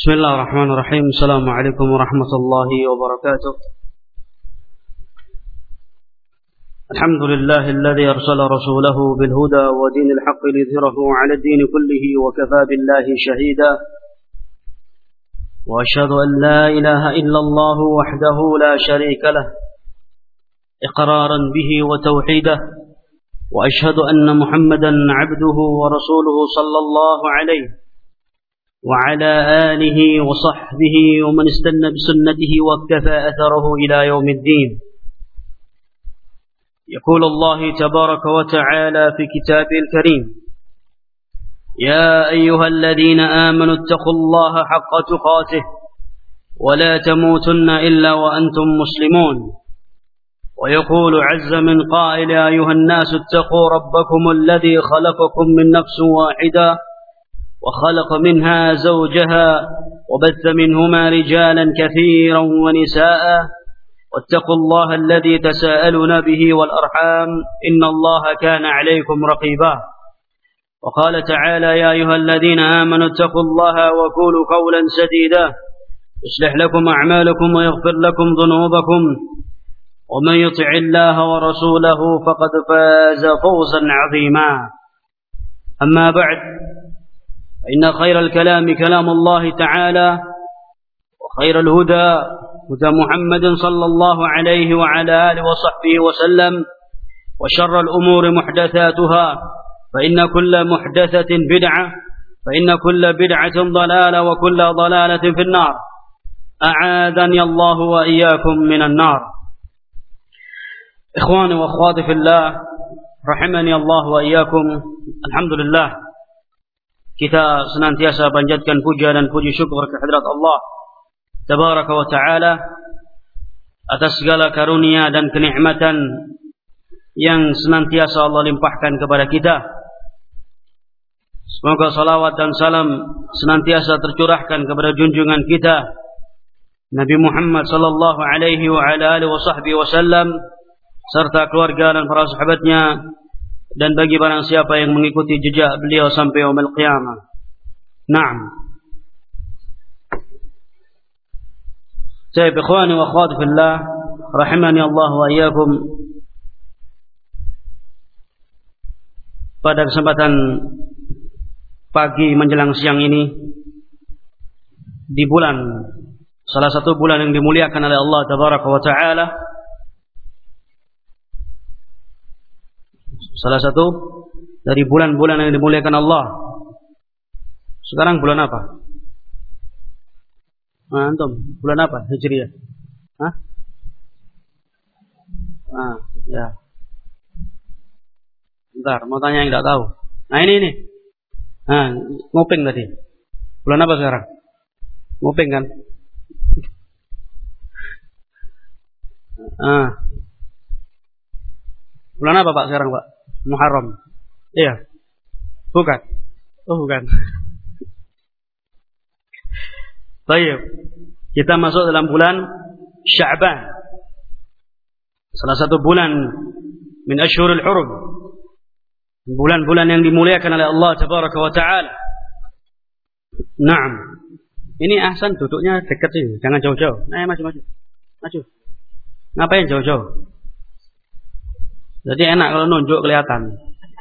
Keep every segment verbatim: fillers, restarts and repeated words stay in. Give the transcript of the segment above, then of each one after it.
Bismillahirrahmanirrahim. Assalamualaikum warahmatullahi wabarakatuh. Alhamdulillahilladzi arsala rasulahu bil huda wa dinil haqqi lidhhirahu 'ala ad-din kullihi wa kafaa billahi shahida. Wa asyhadu an la ilaha illallah wahdahu la syarika lah iqraran bihi wa tauhidah. Wa asyhadu anna Muhammadan 'abduhu wa rasuluhu sallallahu alaihi وعلى آله وصحبه ومن استنى بسنته واكتفى أثره إلى يوم الدين. يقول الله تبارك وتعالى في كتابه الكريم: يا أيها الذين آمنوا اتقوا الله حق تقاته ولا تموتن إلا وأنتم مسلمون. ويقول عز من قائل: يا أيها الناس اتقوا ربكم الذي خلقكم من نفس واحدة وخلق منها زوجها وبث منهما رجالا كثيرا ونساء واتقوا الله الذي تساءلون به والأرحام إن الله كان عليكم رقيبا. وقال تعالى: يا أيها الذين آمنوا اتقوا الله وقولوا قولا سديدا يصلح لكم أعمالكم ويغفر لكم ذنوبكم ومن يطع الله ورسوله فقد فاز فوزا عظيما. أما بعد، إن خير الكلام كلام الله تعالى وخير الهدى هدى محمد صلى الله عليه وعلى آله وصحبه وسلم وشر الأمور محدثاتها فإن كل محدثة بدعة فإن كل بدعة ضلالة وكل ضلالة في النار. أعاذني الله وإياكم من النار. إخواني وأخواتي في الله رحمني الله وإياكم. Alhamdulillah, kita senantiasa panjatkan puja dan puji syukur kehadirat Allah Tabaraka wa Ta'ala atas segala karunia dan kenikmatan yang senantiasa Allah limpahkan kepada kita. Semoga salawat dan salam senantiasa tercurahkan kepada junjungan kita Nabi Muhammad sallallahu alaihi wa ala alihi wa sahbihi wasallam serta keluarga dan para sahabatnya, dan bagi barang siapa yang mengikuti jejak beliau sampai yaumil qiyamah. Naam. Saya ikhwani wa akhwati fillah rahimani Allah wa iyyakum. Pada kesempatan pagi menjelang siang ini di bulan, salah satu bulan yang dimuliakan oleh Allah Tabaraka wa Ta'ala, salah satu dari bulan-bulan yang dimuliakan Allah. Sekarang bulan apa? Ah, antum, bulan apa? Hijriah. Hah? Ah, ya. Bentar, mau tanya yang tidak tahu. Nah, ini ini. Nah, nguping tadi. Bulan apa sekarang? Nguping kan? Ah. Bulan apa Pak sekarang, Pak? Muharram. Iya. Bukan. Oh, bukan. Baik. Kita masuk dalam bulan Sya'ban. Salah satu bulan min asyhurul hurum. Bulan-bulan yang dimuliakan oleh Allah Tabaraka wa Ta'ala. Naam. Ini Ahsan duduknya dekat sini, jangan jauh-jauh. Nah, maju maju. Maju. Ngapain jauh-jauh? Jadi enak kalau nunjuk kelihatan.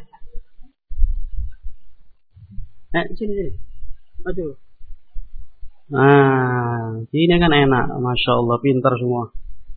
Eh, sini sini. Maju. Nah, ini kan enak. Masya Allah, pintar semua.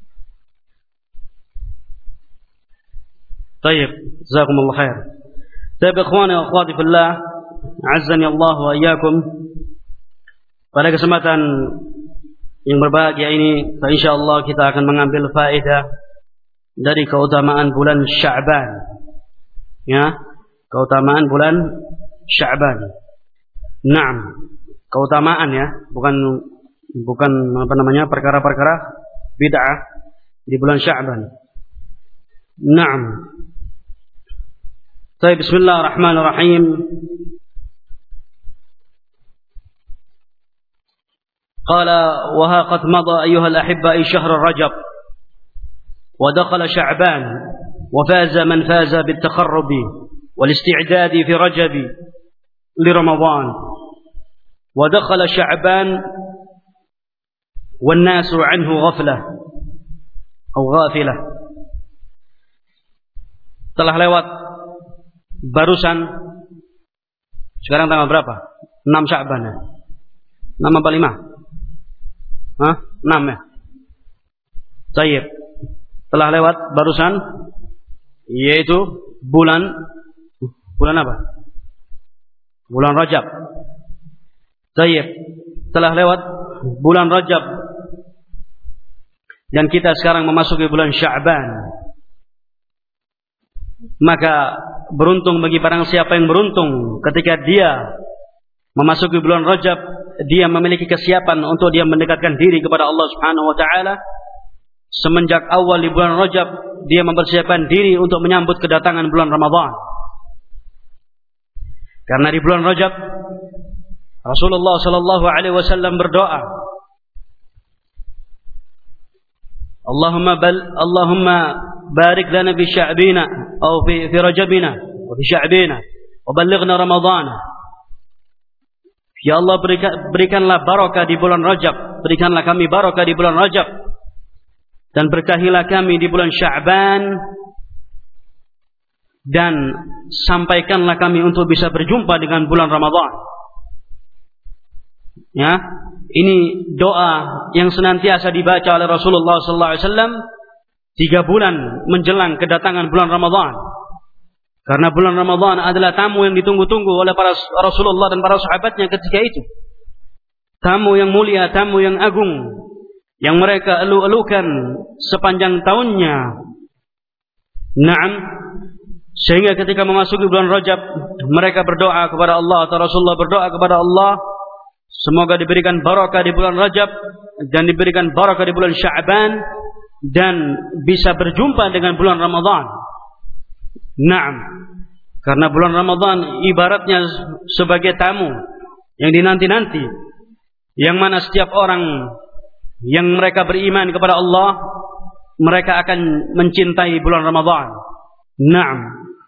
Tayyib, jazakumullah khair. Tayyib ikhwani wa akhwati fillah, azzani Allah wa iyyakum. Pada kesempatan yang berbahagia ini, insyaallah kita akan mengambil faedah dari keutamaan bulan Sya'ban. Ya, keutamaan bulan Sya'ban. Naam, keutamaan ya, bukan bukan apa namanya perkara-perkara bid'ah di bulan Sya'ban. Naam. Baik, bismillahirrahmanirrahim. Qala wa ha qad madha ayyuhal ahibba syahr Rajab ودخل شعبان وفاز من فاز بالتقرب والاستعداد في رجب لرمضان wa dakhala Sya'ban wan nasu anhu ghaflah atau ghafilah. Telah lewat barusan, sekarang tanggal berapa? enam Sya'ban ya? enam apa lima? Hah? enam ya? Tayyib. Telah lewat barusan, yaitu bulan bulan apa? Bulan Rajab. Tayyib. Telah lewat bulan Rajab dan kita sekarang memasuki bulan Sya'ban. Maka beruntung bagi barang siapa yang beruntung ketika dia memasuki bulan Rajab, dia memiliki kesiapan untuk dia mendekatkan diri kepada Allah Subhanahu wa taala. Semenjak awal di bulan Rajab, dia mempersiapkan diri untuk menyambut kedatangan bulan Ramadan. Karena di bulan Rajab Rasulullah sallallahu alaihi wasallam berdoa, Allahumma bal Allahumma barik lana fi sya'bina atau fi fi rajabina wa fi sya'bina wa ballighna ramadhana. Ya Allah, berikan, berikanlah barakah di bulan Rajab, berikanlah kami barakah di bulan Rajab, dan berkahilah kami di bulan Sya'ban, dan sampaikanlah kami untuk bisa berjumpa dengan bulan Ramadan. Ya, ini doa yang senantiasa dibaca oleh Rasulullah sallallahu alaihi wasallam tiga bulan menjelang kedatangan bulan Ramadan. Karena bulan Ramadan adalah tamu yang ditunggu-tunggu oleh para Rasulullah dan para sahabatnya ketika itu. Tamu yang mulia, tamu yang agung, yang mereka elu-elukan sepanjang tahunnya. Naam. Sehingga ketika memasuki bulan Rajab, mereka berdoa kepada Allah, atau Rasulullah berdoa kepada Allah, semoga diberikan barakah di bulan Rajab dan diberikan barakah di bulan Sya'ban dan bisa berjumpa dengan bulan Ramadan. Naam. Karena bulan Ramadan ibaratnya sebagai tamu yang dinanti-nanti, yang mana setiap orang yang mereka beriman kepada Allah, mereka akan mencintai bulan Ramadan. Naam.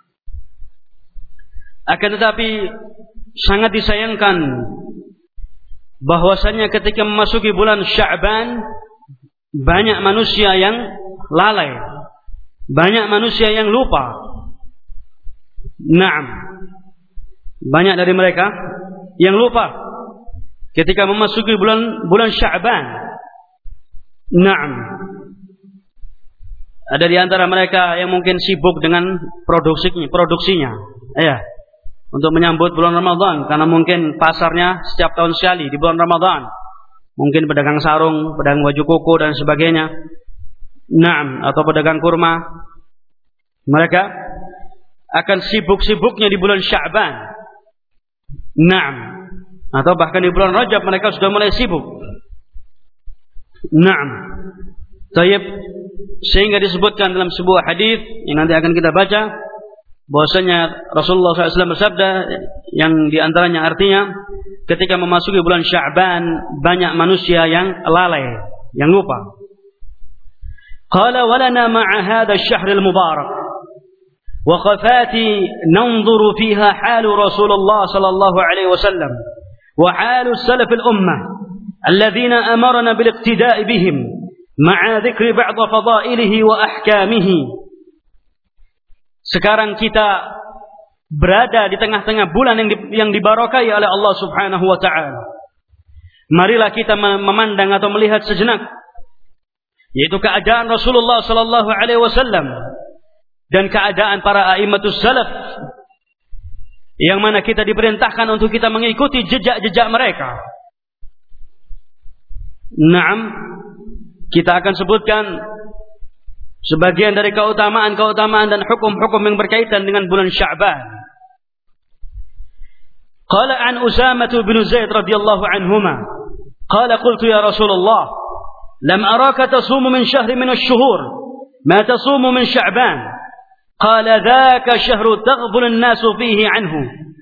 Akan tetapi sangat disayangkan bahwasanya ketika memasuki bulan Sya'ban, banyak manusia yang lalai, banyak manusia yang lupa. Naam. Banyak dari mereka yang lupa ketika memasuki bulan bulan Sya'ban. Naam. Ada di antara mereka yang mungkin sibuk dengan produksinya, produksinya. Ya. Untuk menyambut bulan Ramadan, karena mungkin pasarnya setiap tahun sekali di bulan Ramadan. Mungkin pedagang sarung, pedagang baju koko dan sebagainya. Naam, atau pedagang kurma. Mereka akan sibuk-sibuknya di bulan Sya'ban. Naam. Atau bahkan di bulan Rajab mereka sudah mulai sibuk. Naam. Tayyib. Sehingga disebutkan dalam sebuah hadis yang nanti akan kita baca, bahwasanya Rasulullah shallallahu alaihi wasallam bersabda, yang diantaranya artinya, ketika memasuki bulan Sya'ban banyak manusia yang lalai, yang lupa. Qala walana ma'a hadha asy-syahr al-mubarak وقفات ننظر فيها حال رسول الله صلى الله عليه وسلم وحال السلف الأمة الذين أمرنا بالاقتداء بهم مع ذكر بعض فضائله وأحكامه. Sekarang kita berada di tengah-tengah bulan yang, di, yang dibarakahi oleh Allah Subhanahu wa taala. Marilah kita memandang atau melihat sejenak, yaitu keadaan Rasulullah sallallahu alaihi wasallam dan keadaan para a'immatus salaf, yang mana kita diperintahkan untuk kita mengikuti jejak-jejak mereka. Naam, kita akan sebutkan sebagian dari keutamaan-keutamaan dan hukum-hukum yang berkaitan dengan bulan Sya'ban. Qala an Usamah bin Zaid radhiyallahu anhuma, qala qultu ya Rasulullah, lam araka tasumu min syahrin min asy-syuhur ma tasumu min Sya'ban. قال ذاك شهر تغفل الناس فيه عنه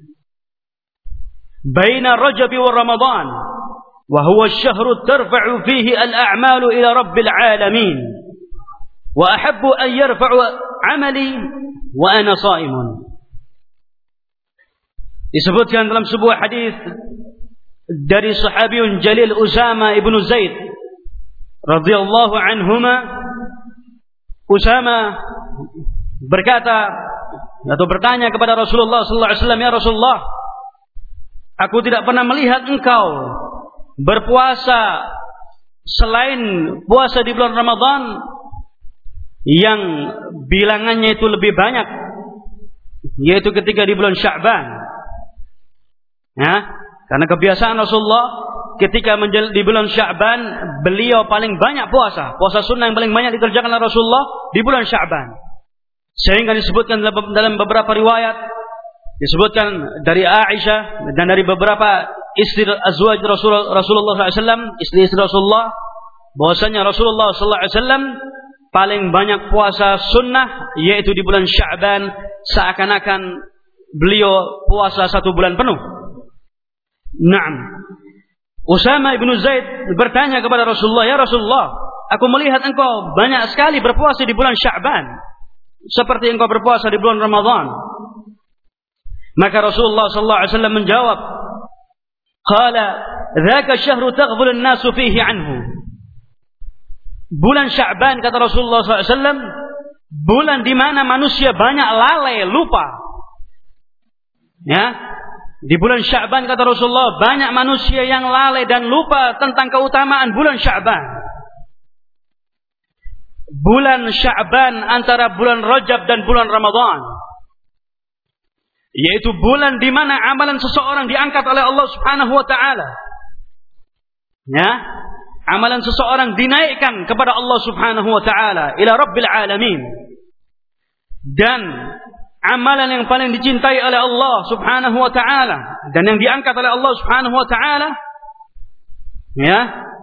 بين الرجب والرمضان وهو الشهر ترفع فيه الأعمال إلى رب العالمين وأحب أن يرفع عملي وأنا صائم. Disebutkan dalam sebuah hadis dari sahabiyun jalil Usama ibnu Zaid radhiyallahu anhuma. Usama berkata atau bertanya kepada Rasulullah sallallahu alaihi wasallam, "Ya Rasulullah, aku tidak pernah melihat engkau berpuasa selain puasa di bulan Ramadan yang bilangannya itu lebih banyak, yaitu ketika di bulan Sya'ban." Ya, karena kebiasaan Rasulullah ketika menjel- di bulan Sya'ban beliau paling banyak puasa. Puasa sunnah yang paling banyak dikerjakan oleh Rasulullah di bulan Sya'ban. Sehingga disebutkan dalam beberapa riwayat, disebutkan dari Aisyah dan dari beberapa istri azwaj Rasulullah sallallahu alaihi wasallam, istri-istri Rasulullah, bahwasanya Rasulullah sallallahu alaihi wasallam paling banyak puasa sunnah yaitu di bulan Sya'ban, seakan-akan beliau puasa satu bulan penuh. Naam. Usama ibnu Zaid bertanya kepada Rasulullah, "Ya Rasulullah, aku melihat engkau banyak sekali berpuasa di bulan Sya'ban seperti engkau berpuasa di bulan Ramadan." Maka Rasulullah sallallahu alaihi wasallam menjawab, "Qala, dzaka syahru taghfulu an-nasu fihi anhu." Bulan Sya'ban, kata Rasulullah sallallahu alaihi wasallam, bulan di mana manusia banyak lalai, lupa. Ya, di bulan Sya'ban, kata Rasulullah, banyak manusia yang lalai dan lupa tentang keutamaan bulan Sya'ban. Bulan Sya'ban antara bulan Rajab dan bulan Ramadan, yaitu bulan di mana amalan seseorang diangkat oleh Allah Subhanahu wa taala. Ya, amalan seseorang dinaikkan kepada Allah Subhanahu wa taala, ila Rabbil alamin. Dan amalan yang paling dicintai oleh Allah Subhanahu wa taala dan yang diangkat oleh Allah Subhanahu wa taala, ya,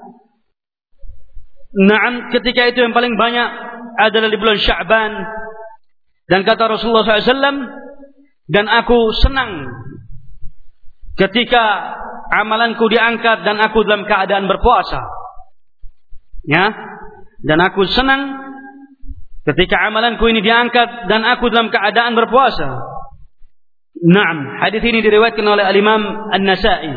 na'am, ketika itu yang paling banyak adalah di bulan Sya'ban. Dan kata Rasulullah sallallahu alaihi wasallam, dan aku senang ketika amalanku diangkat dan aku dalam keadaan berpuasa. Ya, dan aku senang ketika amalanku ini diangkat dan aku dalam keadaan berpuasa. Naam, hadis ini diriwayatkan oleh Al-Imam An-Nasa'i.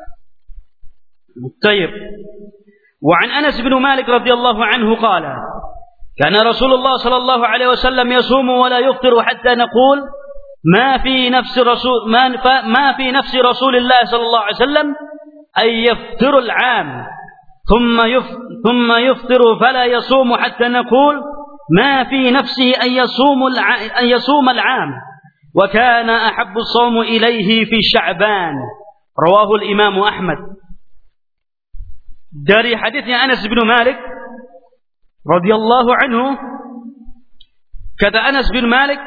Baik. Wa an Anas bin Malik radhiyallahu anhu qala, kana Rasulullah sallallahu alaihi wasallam yasumu wa la yuftiru hatta naqul ma fi nafsi rasul ma ma fi nafsi Rasulillah sallallahu alaihi wasallam ay yaftiru al-'am thumma yuf thumma yuftiru fala yasumu hatta naqul ما في نفسه أن يصوم أن يصوم العام وكان أحب الصوم إليه في شعبان رواه الإمام أحمد. Dari hadisnya Anas bin Malik radhiyallahu anhu, kata Anas bin Malik,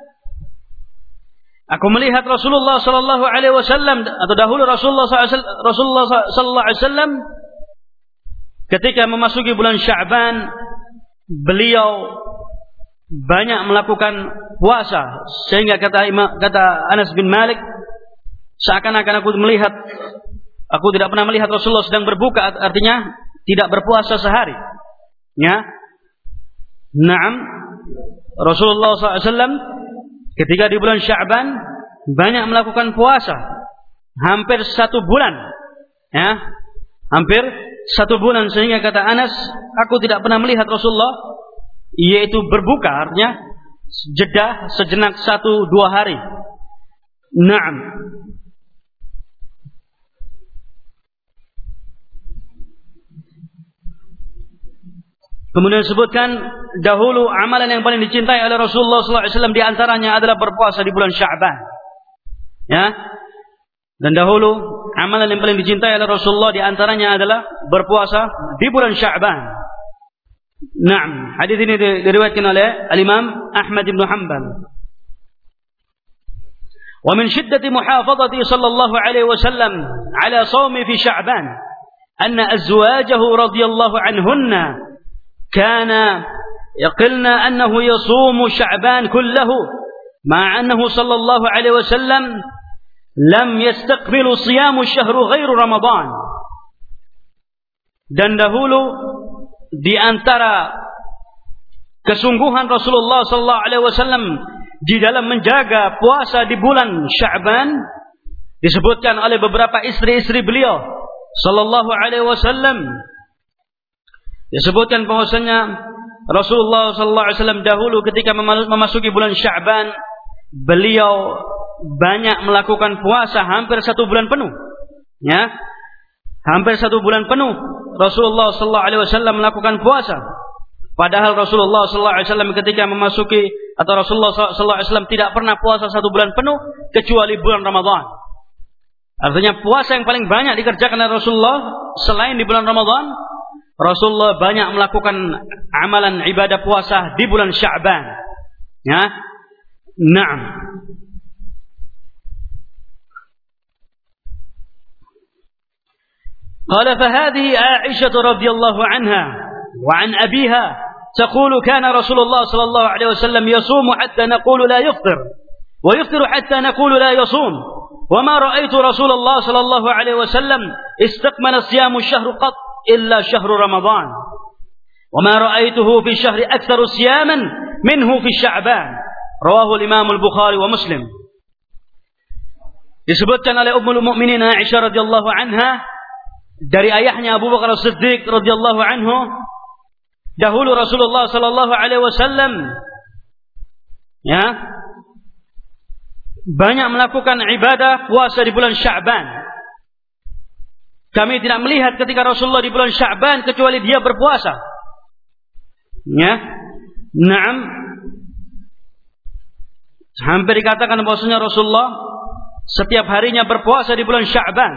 aku melihat Rasulullah sallallahu alaihi wasallam, atau dahulu Rasulullah sallallahu alaihi wasallam ketika memasuki bulan Sya'ban, beliau banyak melakukan puasa, sehingga kata kata Anas bin Malik, seakan-akan aku melihat, aku tidak pernah melihat Rasulullah sedang berbuka, artinya tidak berpuasa sehari. Ya, naam, Rasulullah sallallahu alaihi wasallam ketika di bulan Sya'ban banyak melakukan puasa, hampir satu bulan. Ya, hampir satu bulan, sehingga kata Anas, aku tidak pernah melihat Rasulullah yaitu berbuka, artinya jeda sejenak satu dua hari. Naam. Kemudian disebutkan dahulu amalan yang paling dicintai oleh Rasulullah sallallahu alaihi wasallam di antaranya adalah berpuasa di bulan Sya'ban. Ya. Dan dahulu amalan yang paling dicintai oleh Rasulullah di antaranya adalah berpuasa di bulan Sya'ban. Naam, hadis ini diriwayatkan oleh Al-Imam Ahmad bin Hanbal. Wa min shiddati muhafazati sallallahu alaihi wasallam ala shaumi fi Sya'ban anna azwajahu radhiyallahu anhunna kana yaqilna annahu yasumu Sya'ban kullahu ma'a annahu sallallahu alaihi wasallam lam yastaqbilu siyamu syahru ghairu Ramadan. Dan dahulu di antara kesungguhan Rasulullah sallallahu alaihi wasallam di dalam menjaga puasa di bulan Sya'ban, disebutkan oleh beberapa istri-istri beliau sallallahu alaihi wasallam disebutkan bahwasanya Rasulullah sallallahu alaihi wasallam dahulu ketika memasuki bulan Sya'ban, beliau banyak melakukan puasa hampir satu bulan penuh. Ya, hampir satu bulan penuh Rasulullah sallallahu alaihi wasallam melakukan puasa. Padahal Rasulullah sallallahu alaihi wasallam ketika memasuki atau Rasulullah sallallahu alaihi wasallam tidak pernah puasa satu bulan penuh kecuali bulan Ramadan. Artinya puasa yang paling banyak dikerjakan oleh Rasulullah selain di bulan Ramadan, Rasulullah banyak melakukan amalan ibadah puasa di bulan Sya'ban. Ya. Naam. قال فهذه عائشة رضي الله عنها وعن أبيها تقول كان رسول الله صلى الله عليه وسلم يصوم حتى نقول لا يفطر ويفطر حتى نقول لا يصوم وما رأيت رسول الله صلى الله عليه وسلم استكمل الصيام الشهر قط إلا شهر رمضان وما رأيته في الشهر أكثر صياما منه في الشعبان رواه الإمام البخاري ومسلم. Disebutkan oleh Ummul Mukminin Aisyah radhiyallahu anha dari ayahnya Abu Bakar As-Siddiq radhiyallahu anhu, dahulu Rasulullah sallallahu alaihi wasallam ya banyak melakukan ibadah puasa di bulan Sya'ban. Kami tidak melihat ketika Rasulullah di bulan Sya'ban kecuali dia berpuasa. Ya. Naam. Hampir dikatakan bahwasanya Rasulullah setiap harinya berpuasa di bulan Sya'ban.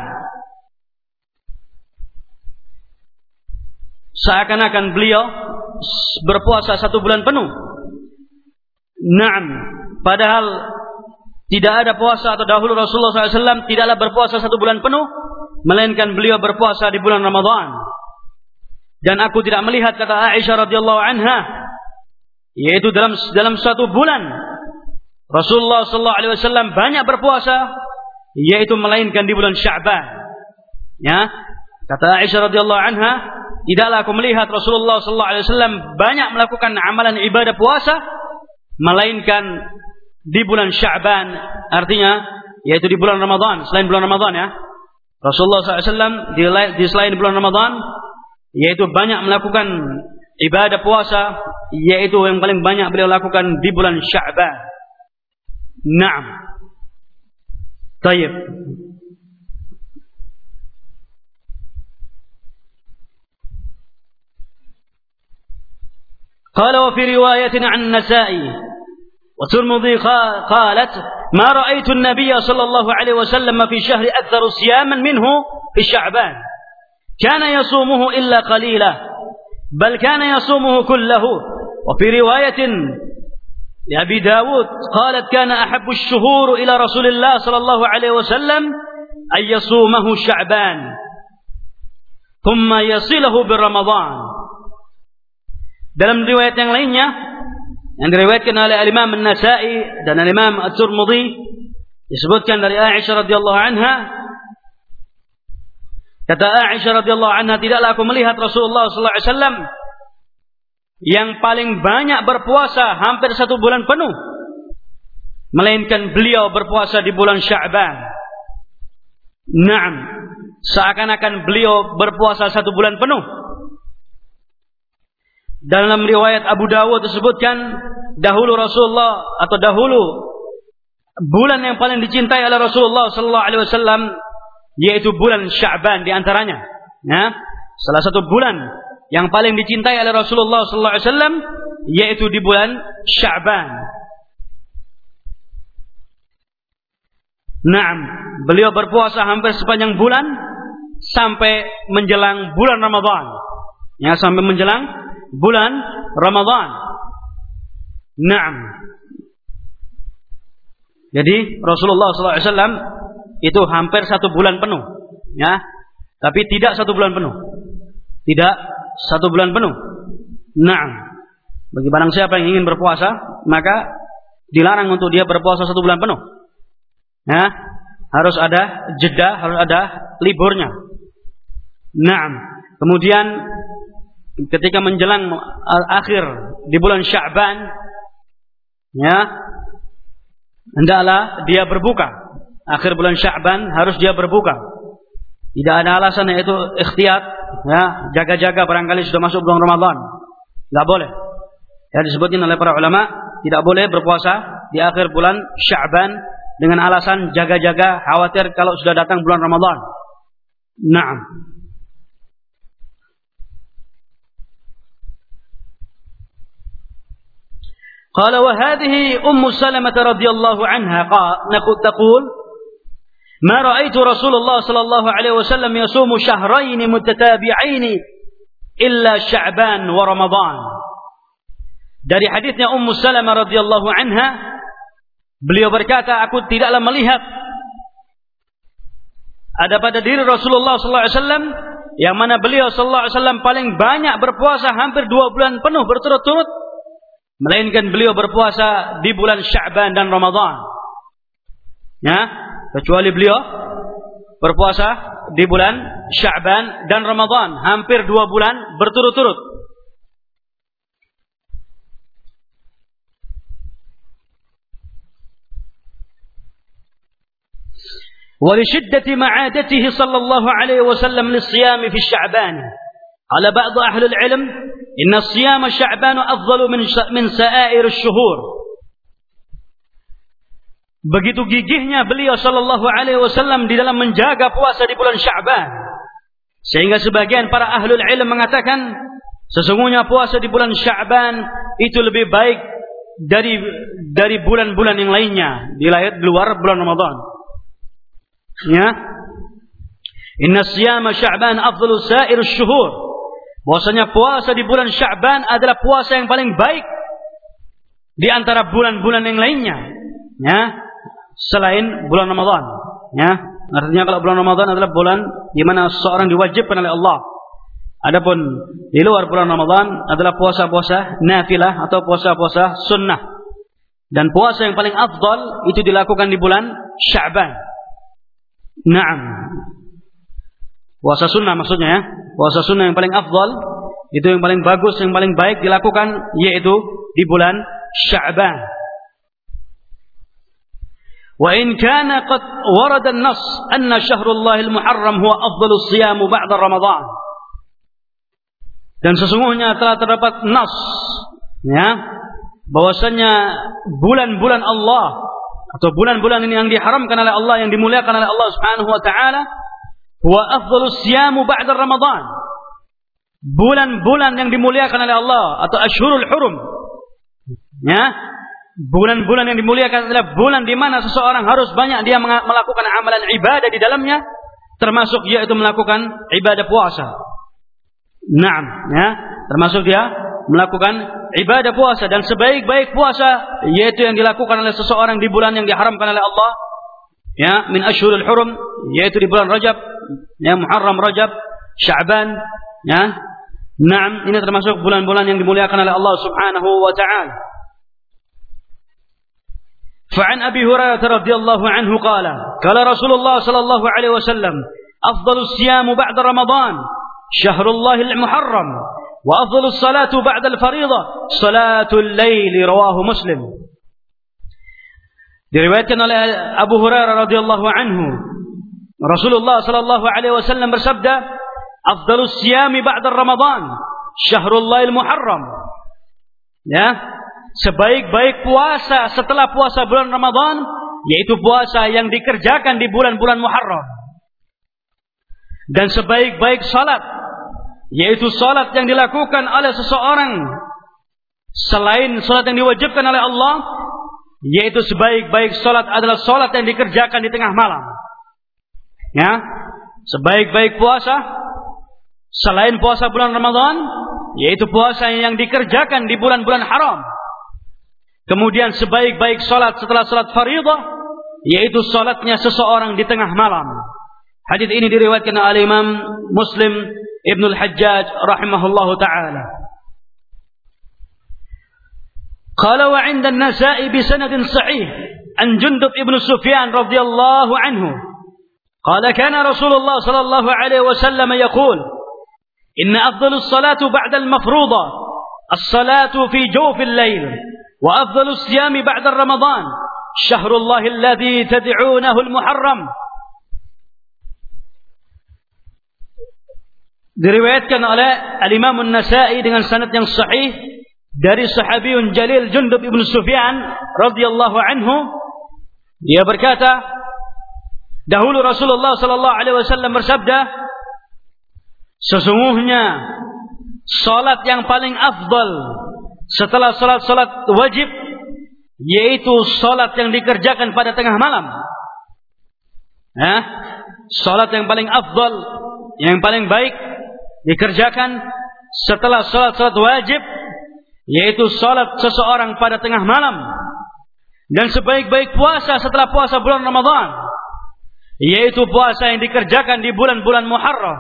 Seakan-akan beliau berpuasa satu bulan penuh. Naam. Padahal tidak ada puasa atau dahulu Rasulullah sallallahu alaihi wasallam tidaklah berpuasa satu bulan penuh, melainkan beliau berpuasa di bulan Ramadan. Dan aku tidak melihat, kata Aisyah radhiyallahu anha, yaitu dalam dalam satu bulan Rasulullah sallallahu alaihi wasallam banyak berpuasa, yaitu melainkan di bulan Sya'ban. Ya, kata Aisyah radhiyallahu anha, tidaklah aku melihat Rasulullah sallallahu alaihi wasallam banyak melakukan amalan ibadah puasa melainkan di bulan Sya'ban, artinya yaitu di bulan Ramadan, selain bulan Ramadan ya. Rasulullah sallallahu alaihi wasallam di, di selain bulan Ramadan yaitu banyak melakukan ibadah puasa, yaitu yang paling banyak beliau lakukan di bulan Sya'ban. Naam. Tayyib. قال وفي رواية عن النسائي والترمذي قالت ما رأيت النبي صلى الله عليه وسلم في شهر أكثر صياما منه في شعبان كان يصومه إلا قليلا بل كان يصومه كله. وفي رواية لأبي داود قالت كان أحب الشهور إلى رسول الله صلى الله عليه وسلم أن يصومه شعبان ثم يصله برمضان. Dalam riwayat yang lainnya yang diriwayatkan oleh Imam An-Nasa'i dan Imam At-Tirmidzi disebutkan dari Aisyah radhiyallahu anha, kata Aisyah radhiyallahu anha, tidaklah aku melihat Rasulullah sallallahu alaihi wasallam yang paling banyak berpuasa hampir satu bulan penuh, melainkan beliau berpuasa di bulan Sya'ban. Naam, seakan-akan beliau berpuasa satu bulan penuh. Dalam riwayat Abu Dawud disebutkan dahulu Rasulullah atau dahulu bulan yang paling dicintai oleh Rasulullah sallallahu alaihi wasallam yaitu bulan Sya'ban di antaranya. Ya, salah satu bulan yang paling dicintai oleh Rasulullah sallallahu alaihi wasallam yaitu di bulan Sya'ban. Naam, beliau berpuasa hampir sepanjang bulan sampai menjelang bulan Ramadan. Ya, sampai menjelang bulan Ramadan. Naam. Jadi Rasulullah sallallahu alaihi wasallam itu hampir satu bulan penuh, ya. Tapi tidak satu bulan penuh. Tidak satu bulan penuh. Naam. Bagi barang siapa yang ingin berpuasa, maka dilarang untuk dia berpuasa satu bulan penuh. Ya, harus ada jeda, harus ada liburnya. Naam. Kemudian ketika menjelang akhir di bulan Sya'ban, ya, hendaklah dia berbuka. Akhir bulan Sya'ban harus dia berbuka. Tidak ada alasan yaitu ikhtiyat, ya, jaga-jaga barangkali sudah masuk bulan Ramadan. Enggak boleh. Ya, disebutkan oleh para ulama, tidak boleh berpuasa di akhir bulan Sya'ban dengan alasan jaga-jaga khawatir kalau sudah datang bulan Ramadan. Naam. قال وهذه أم سلمة رضي الله عنها تقول ما رأيت رسول الله صلى الله عليه وسلم يصوم شهرين متتابعين إلا شعبان ورمضان. Dari hadisnya Ummu Salamah radhiyallahu anha, beliau berkata, aku tidaklah melihat ada pada diri Rasulullah sallallahu alaihi wasallam yang mana beliau sallallahu alaihi wasallam paling banyak berpuasa hampir dua bulan penuh berturut-turut, melainkan beliau berpuasa di bulan Sya'ban dan Ramadan. Ya, kecuali beliau berpuasa di bulan Sya'ban dan Ramadan hampir dua bulan berturut-turut. ولشدة معادته صلى الله عليه وسلم للصيام في الشعبان على بعض أهل العلم إن الصيام الشعبان أفضل من من سائر الشهور. Begitu gigihnya beliau sallallahu alaihi wasallam di dalam menjaga puasa di bulan Sya'ban, sehingga sebagian para ahlul ilm mengatakan sesungguhnya puasa di bulan Sya'ban itu lebih baik dari dari bulan-bulan yang lainnya di luar bulan Ramadan. Ya, inna siyama Sya'ban afdalu sa'ir syuhur. Bahwasanya puasa di bulan Sya'ban adalah puasa yang paling baik di antara bulan-bulan yang lainnya, ya, selain bulan Ramadan. Ya, artinya kalau bulan Ramadan adalah bulan di mana seseorang diwajibkan oleh Allah. Adapun di luar bulan Ramadan adalah puasa-puasa nafilah atau puasa-puasa sunnah. Dan puasa yang paling afdal itu dilakukan di bulan Sya'ban. Naam. Puasa sunnah maksudnya, ya. Puasa sunnah yang paling afdal, itu yang paling bagus, yang paling baik dilakukan yaitu di bulan Sya'ban. Wa in kana qad warada an-nass anna syahrullahil muharram huwa afdalus siyam ba'da Ramadan. Dan sesungguhnya telah terdapat nas, ya, bahwasanya bulan-bulan Allah atau bulan-bulan ini yang diharamkan oleh Allah, yang dimuliakan oleh Allah Subhanahu wa taala, wa afdhalus siyamu ba'da Ramadan. Bulan-bulan yang dimuliakan oleh Allah atau Ashhurul Hurum. Ya, bulan-bulan yang dimuliakan adalah bulan di mana seseorang harus banyak dia melakukan amalan ibadah di dalamnya, termasuk yaitu melakukan ibadah puasa. Naam, ya, termasuk dia melakukan ibadah puasa, dan sebaik-baik puasa yaitu yang dilakukan oleh seseorang di bulan yang diharamkan oleh Allah, ya, min Ashhurul Hurum, yaitu di bulan Rajab, ya, Muharram, Rajab, Sya'ban, ya. Naam, ini termasuk bulan-bulan yang dimuliakan oleh Allah Subhanahu wa taala. Fa'an Abi Hurairah radhiyallahu anhu qala, qala Rasulullah sallallahu alaihi wasallam, afdhalus siyam ba'da Ramadan syahrullahil muharram wa afdhalus salatu ba'da al-fariḍah salatul lail, rawahu Muslim. Diriwayatkan oleh Abu Hurairah radhiyallahu anhu, Rasulullah sallallahu alaihi wasallam bersabda, afdhalus siyami ba'da Ramadan syahrullahil muharram. Ya, sebaik-baik puasa setelah puasa bulan Ramadan yaitu puasa yang dikerjakan di bulan-bulan Muharram. Dan sebaik-baik salat yaitu salat yang dilakukan oleh seseorang selain salat yang diwajibkan oleh Allah, yaitu sebaik-baik salat adalah salat yang dikerjakan di tengah malam. Ya, sebaik-baik puasa selain puasa bulan Ramadan yaitu puasa yang dikerjakan di bulan-bulan haram. Kemudian sebaik-baik salat setelah salat fardhu yaitu salatnya seseorang di tengah malam. Hadis ini diriwayatkan oleh Imam Muslim Ibn al-Hajjaj rahimahullahu taala. Qala wa 'inda an-Nasa'i bi sanadin sahih an Jundub ibn Sufyan radhiyallahu anhu qala kana Rasulullah sallallahu alaihi wasallam yaqul inna afdalus salatu ba'da al-mafruḍah as-salatu fi jawfi al-lail wa afdalus siyami ba'da Ramadan syahrullah alladhi tad'unahu al-muharram. diriwayatkan oleh Al-Imam An-Nasa'i dengan sanad yang sahih dari sahabiyun jalil Jundub ibn Sufyan radhiyallahu anhu. Dia berkata, dahulu Rasulullah sallallahu alaihi wasallam bersabda, sesungguhnya salat yang paling afdal setelah salat-salat wajib yaitu salat yang dikerjakan pada tengah malam. Ya, salat yang paling afdal, yang paling baik dikerjakan setelah salat-salat wajib yaitu salat seseorang pada tengah malam. Dan sebaik-baik puasa setelah puasa bulan Ramadan yaitu puasa yang dikerjakan di bulan-bulan Muharram.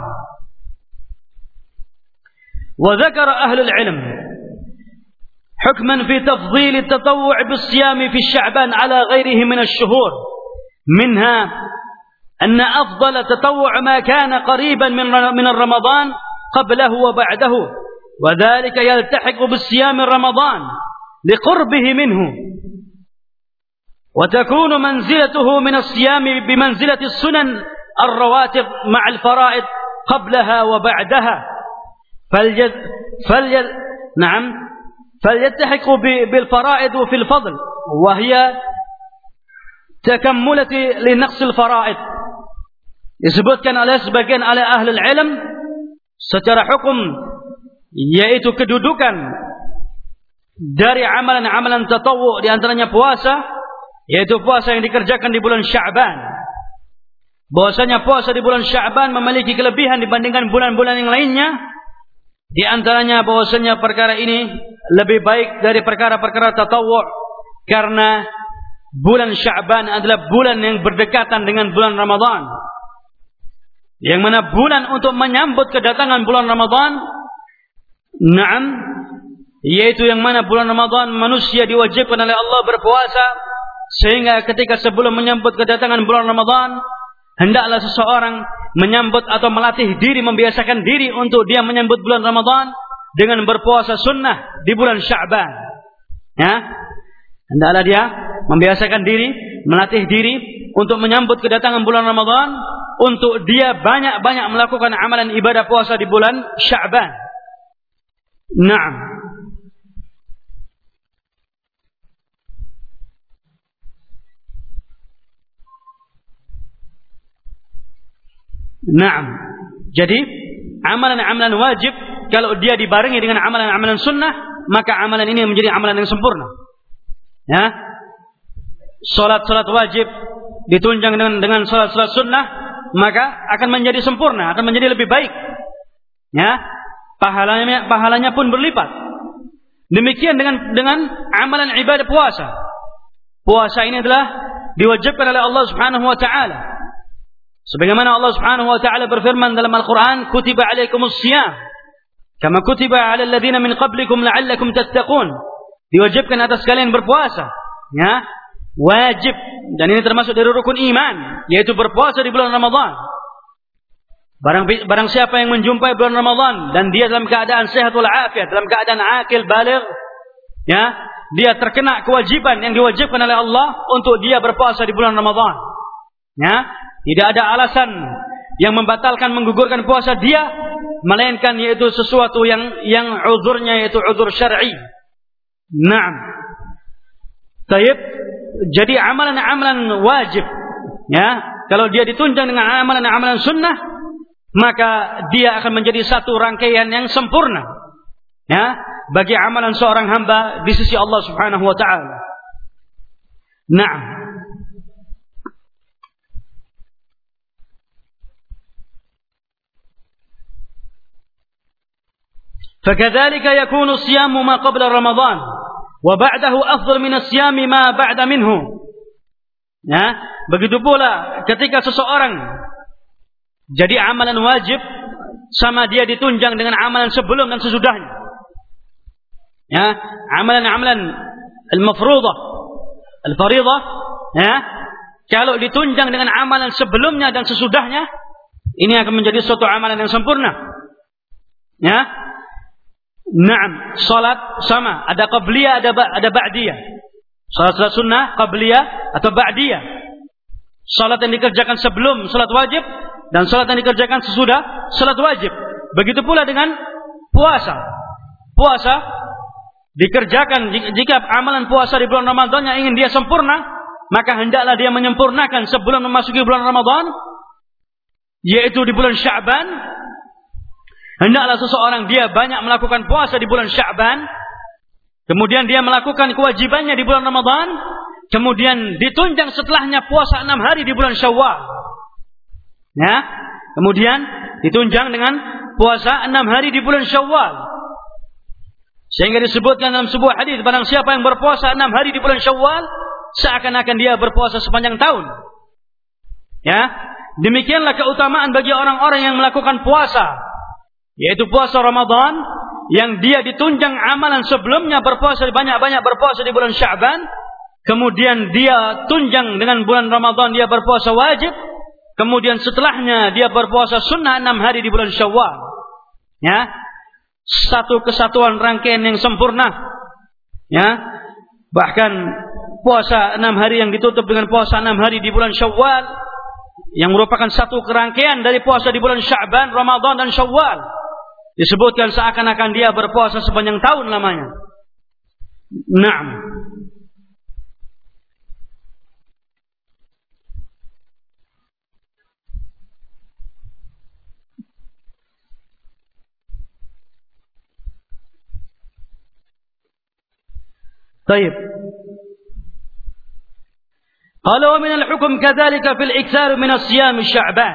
Wa dzakara ahlul ilm hukman fi tafdhil at-tatawwu' bis-siyam fi Sya'ban 'ala ghairihi min asy-syuhur. Minha anna afdal at-tatawwu' ma kana qariban min min Ramadan qablahu wa ba'dahu, wa dhalika yaltahiqu bis-siyam Ramadan liqurbihi minhu. وتكون منزلته من الصيام بمنزلة السنن الرواتب مع الفرائض قبلها وبعدها فليد فليد نعم فليتحق بالفرائض في الفضل وهي تكملة لنقص الفرائض. Disebutkan oleh sebagian oleh ahli ilm secara hukum yaitu kedudukan dari amalan-amalan tatawwu' di antaranya puasa, yaitu puasa yang dikerjakan di bulan Sya'ban. Bahwasanya puasa di bulan Sya'ban memiliki kelebihan dibandingkan bulan-bulan yang lainnya. Di antaranya bahwasanya perkara ini lebih baik dari perkara-perkara tatawwu' karena bulan Sya'ban adalah bulan yang berdekatan dengan bulan Ramadan. Yang mana bulan untuk menyambut kedatangan bulan Ramadan, na'am, yaitu yang mana bulan Ramadan manusia diwajibkan oleh Allah berpuasa. Sehingga ketika sebelum menyambut kedatangan bulan Ramadan, hendaklah seseorang menyambut atau melatih diri, membiasakan diri untuk dia menyambut bulan Ramadan dengan berpuasa sunnah di bulan Sya'ban. Ya, hendaklah dia membiasakan diri, melatih diri untuk menyambut kedatangan bulan Ramadan, untuk dia banyak-banyak melakukan amalan ibadah puasa di bulan Sya'ban. Naam. Naam. Jadi amalan-amalan wajib kalau dia dibarengi dengan amalan-amalan sunnah, maka amalan ini menjadi amalan yang sempurna. Ya. Salat-salat wajib ditunjang dengan dengan salat-salat sunnah, maka akan menjadi sempurna, akan menjadi lebih baik. Ya. Pahalanya pahalanya pun berlipat. Demikian dengan dengan amalan ibadah puasa. Puasa ini adalah diwajibkan oleh Allah Subhanahu wa taala. Sebagaimana Allah Subhanahu wa taala berfirman dalam Al-Qur'an, "Kutiba 'alaikumus shiyam kama kutiba 'alal ladzina min qablikum la'allakum tattaqun." Diwajibkan atas kalian berpuasa, ya, wajib, dan ini termasuk dari rukun iman, yaitu berpuasa di bulan Ramadan. Barang barang siapa yang menjumpai bulan Ramadan dan dia dalam keadaan sehat wal afiat, dalam keadaan akil baligh, ya, dia terkena kewajiban yang diwajibkan oleh Allah untuk dia berpuasa di bulan Ramadan. Ya, tidak ada alasan yang membatalkan menggugurkan puasa dia, melainkan yaitu sesuatu yang yang uzurnya yaitu uzur syar'i. Naam. Taib. Jadi amalan-amalan wajib, ya, kalau dia ditunjang dengan amalan-amalan sunnah, maka dia akan menjadi satu rangkaian yang sempurna, ya, bagi amalan seorang hamba di sisi Allah Subhanahu wa taala. Naam. فكذلك يكون الصيام ما قبل رمضان وبعده أفضل من الصيام ما بعد منه. Ya, begitu pula ketika seseorang jadi amalan wajib sama dia ditunjang dengan amalan sebelum dan sesudahnya. Ya, amalan-amalan al-mafruḍah, al-fariḍah, ya, kalau ditunjang dengan amalan sebelumnya dan sesudahnya, ini akan menjadi suatu amalan yang sempurna. Ya. Naam, salat sama, ada qabliyah, ada ba- ada ba'diyah. Salat-salat sunnah qabliyah atau ba'diyah. Salat yang dikerjakan sebelum salat wajib dan salat yang dikerjakan sesudah salat wajib. Begitu pula dengan puasa. Puasa dikerjakan, jika amalan puasa di bulan Ramadan yang ingin dia sempurna, maka hendaklah dia menyempurnakan sebelum memasuki bulan Ramadan, yaitu di bulan Sya'ban. Hendaklah seseorang dia banyak melakukan puasa di bulan Sya'ban, kemudian dia melakukan kewajibannya di bulan Ramadan, kemudian ditunjang setelahnya puasa enam hari di bulan Syawal. Ya, kemudian ditunjang dengan puasa enam hari di bulan Syawal. Sehingga disebutkan dalam sebuah hadis, barang siapa yang berpuasa enam hari di bulan Syawal, seakan-akan dia berpuasa sepanjang tahun. Ya, demikianlah keutamaan bagi orang-orang yang melakukan puasa, yaitu puasa Ramadan, yang dia ditunjang amalan sebelumnya berpuasa, banyak-banyak berpuasa di bulan Sya'ban, kemudian dia tunjang dengan bulan Ramadan dia berpuasa wajib, kemudian setelahnya dia berpuasa sunnah enam hari di bulan Syawal. Ya, satu kesatuan rangkaian yang sempurna. Ya, bahkan puasa enam hari yang ditutup dengan puasa enam hari di bulan Syawal, yang merupakan satu kerangkaian dari puasa di bulan Sya'ban, Ramadan dan Syawal, disebutkan seakan-akan dia berpuasa sepanjang tahun lamanya. Naam. طيب. قال ومن الحكم كذلك في الإكثار من الصيام الشعبان.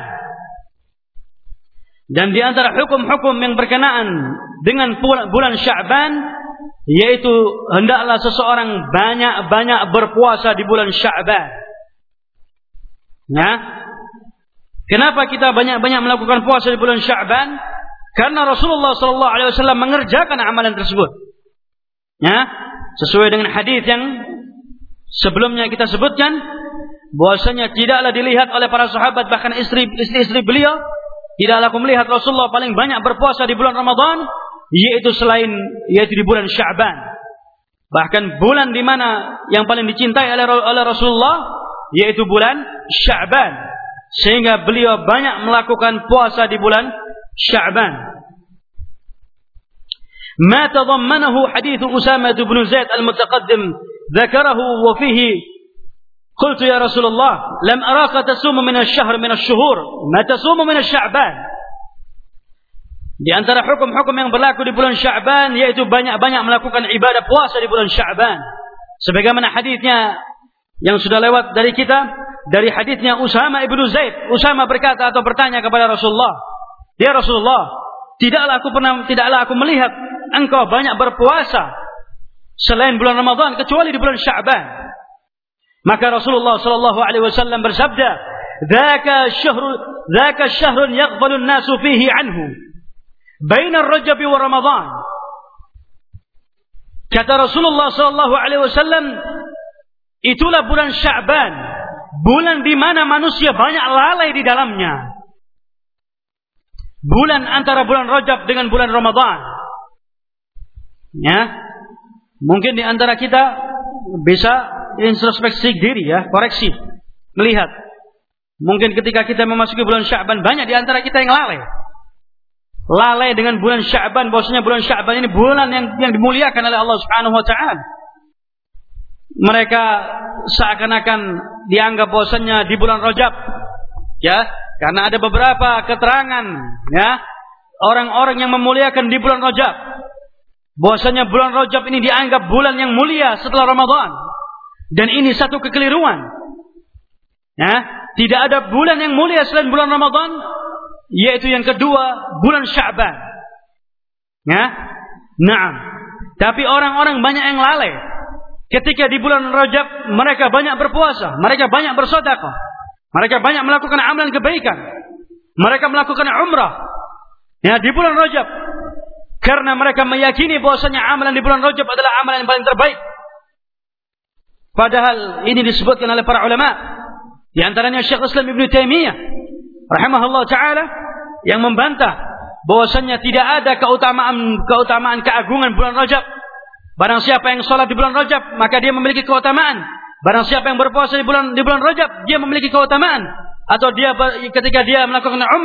Dan di antara hukum-hukum yang berkenaan dengan bulan Sya'ban, yaitu hendaklah seseorang banyak-banyak berpuasa di bulan Sya'ban. Ya. Kenapa kita banyak-banyak melakukan puasa di bulan Sya'ban? Karena Rasulullah sallallahu alaihi wasallam mengerjakan amalan tersebut. Ya, sesuai dengan hadis yang sebelumnya kita sebutkan, bahwasanya tidaklah dilihat oleh para sahabat, bahkan istri istri beliau, tidaklah aku melihat Rasulullah paling banyak berpuasa di bulan Ramadan, yaitu selain yaitu di bulan Sya'ban. Bahkan bulan di mana yang paling dicintai oleh, oleh Rasulullah yaitu bulan Sya'ban, sehingga beliau banyak melakukan puasa di bulan Sya'ban. ما تضمنه حديث أسامة بن زيد المتقدم ذكره وفيه قلت يا رسول الله لم أراك تصوم من الشهر من الشهور ما تصوم من الشعبان. Di antara hukum-hukum yang berlaku di bulan Sya'ban, yaitu banyak-banyak melakukan ibadah puasa di bulan Sya'ban, sebagaimana hadisnya yang sudah lewat dari kita, dari hadisnya Usama ibnu Zaid. Usama berkata atau bertanya kepada Rasulullah, ya Rasulullah, tidaklah aku pernah tidaklah aku melihat engkau banyak berpuasa selain bulan Ramadan kecuali di bulan Sya'ban. Maka Rasulullah sallallahu alaihi wasallam bersabda, "Dzaka syahrun dzaka syahrun yaghfalu an-nasu fihi anhu baina ar-Rajab wa Ramadan." Kata Rasulullah sallallahu alaihi wasallam, itulah bulan Sya'ban, bulan di mana manusia banyak lalai di dalamnya. Bulan antara bulan Rajab dengan bulan Ramadan. Ya, mungkin di antara kita bisa introspeksi diri, ya, koreksi, melihat. Mungkin ketika kita memasuki bulan Sya'ban, banyak di antara kita yang lalai. Lalai dengan bulan Sya'ban, bahwasanya bulan Sya'ban ini bulan yang yang dimuliakan oleh Allah Subhanahu wa taala. Mereka seakan-akan dianggap bahwasanya di bulan Rajab, ya, karena ada beberapa keterangan, ya, orang-orang yang memuliakan di bulan Rajab, bahwasanya bulan Rajab ini dianggap bulan yang mulia setelah Ramadan. Dan ini satu kekeliruan. Ya, tidak ada bulan yang mulia selain bulan Ramadan, yaitu yang kedua bulan Sya'ban. Ya, naam. Tapi orang-orang banyak yang lalai. Ketika di bulan Rajab mereka banyak berpuasa, mereka banyak bersedekah, mereka banyak melakukan amalan kebaikan, mereka melakukan umrah. Ya, di bulan Rajab, karena mereka meyakini bahwasanya amalan di bulan Rajab adalah amalan yang paling terbaik. Padahal ini disebutkan oleh para ulama, di antaranya Syekh Islam Ibnu Taimiyah rahimahullah taala, yang membantah bahwasanya tidak ada keutamaan keutamaan keagungan bulan Rajab. Barang siapa yang salat di bulan Rajab, maka dia memiliki keutamaan. Barang siapa yang berpuasa di bulan di bulan Rajab, dia memiliki keutamaan. Atau dia ketika dia melakukan umrah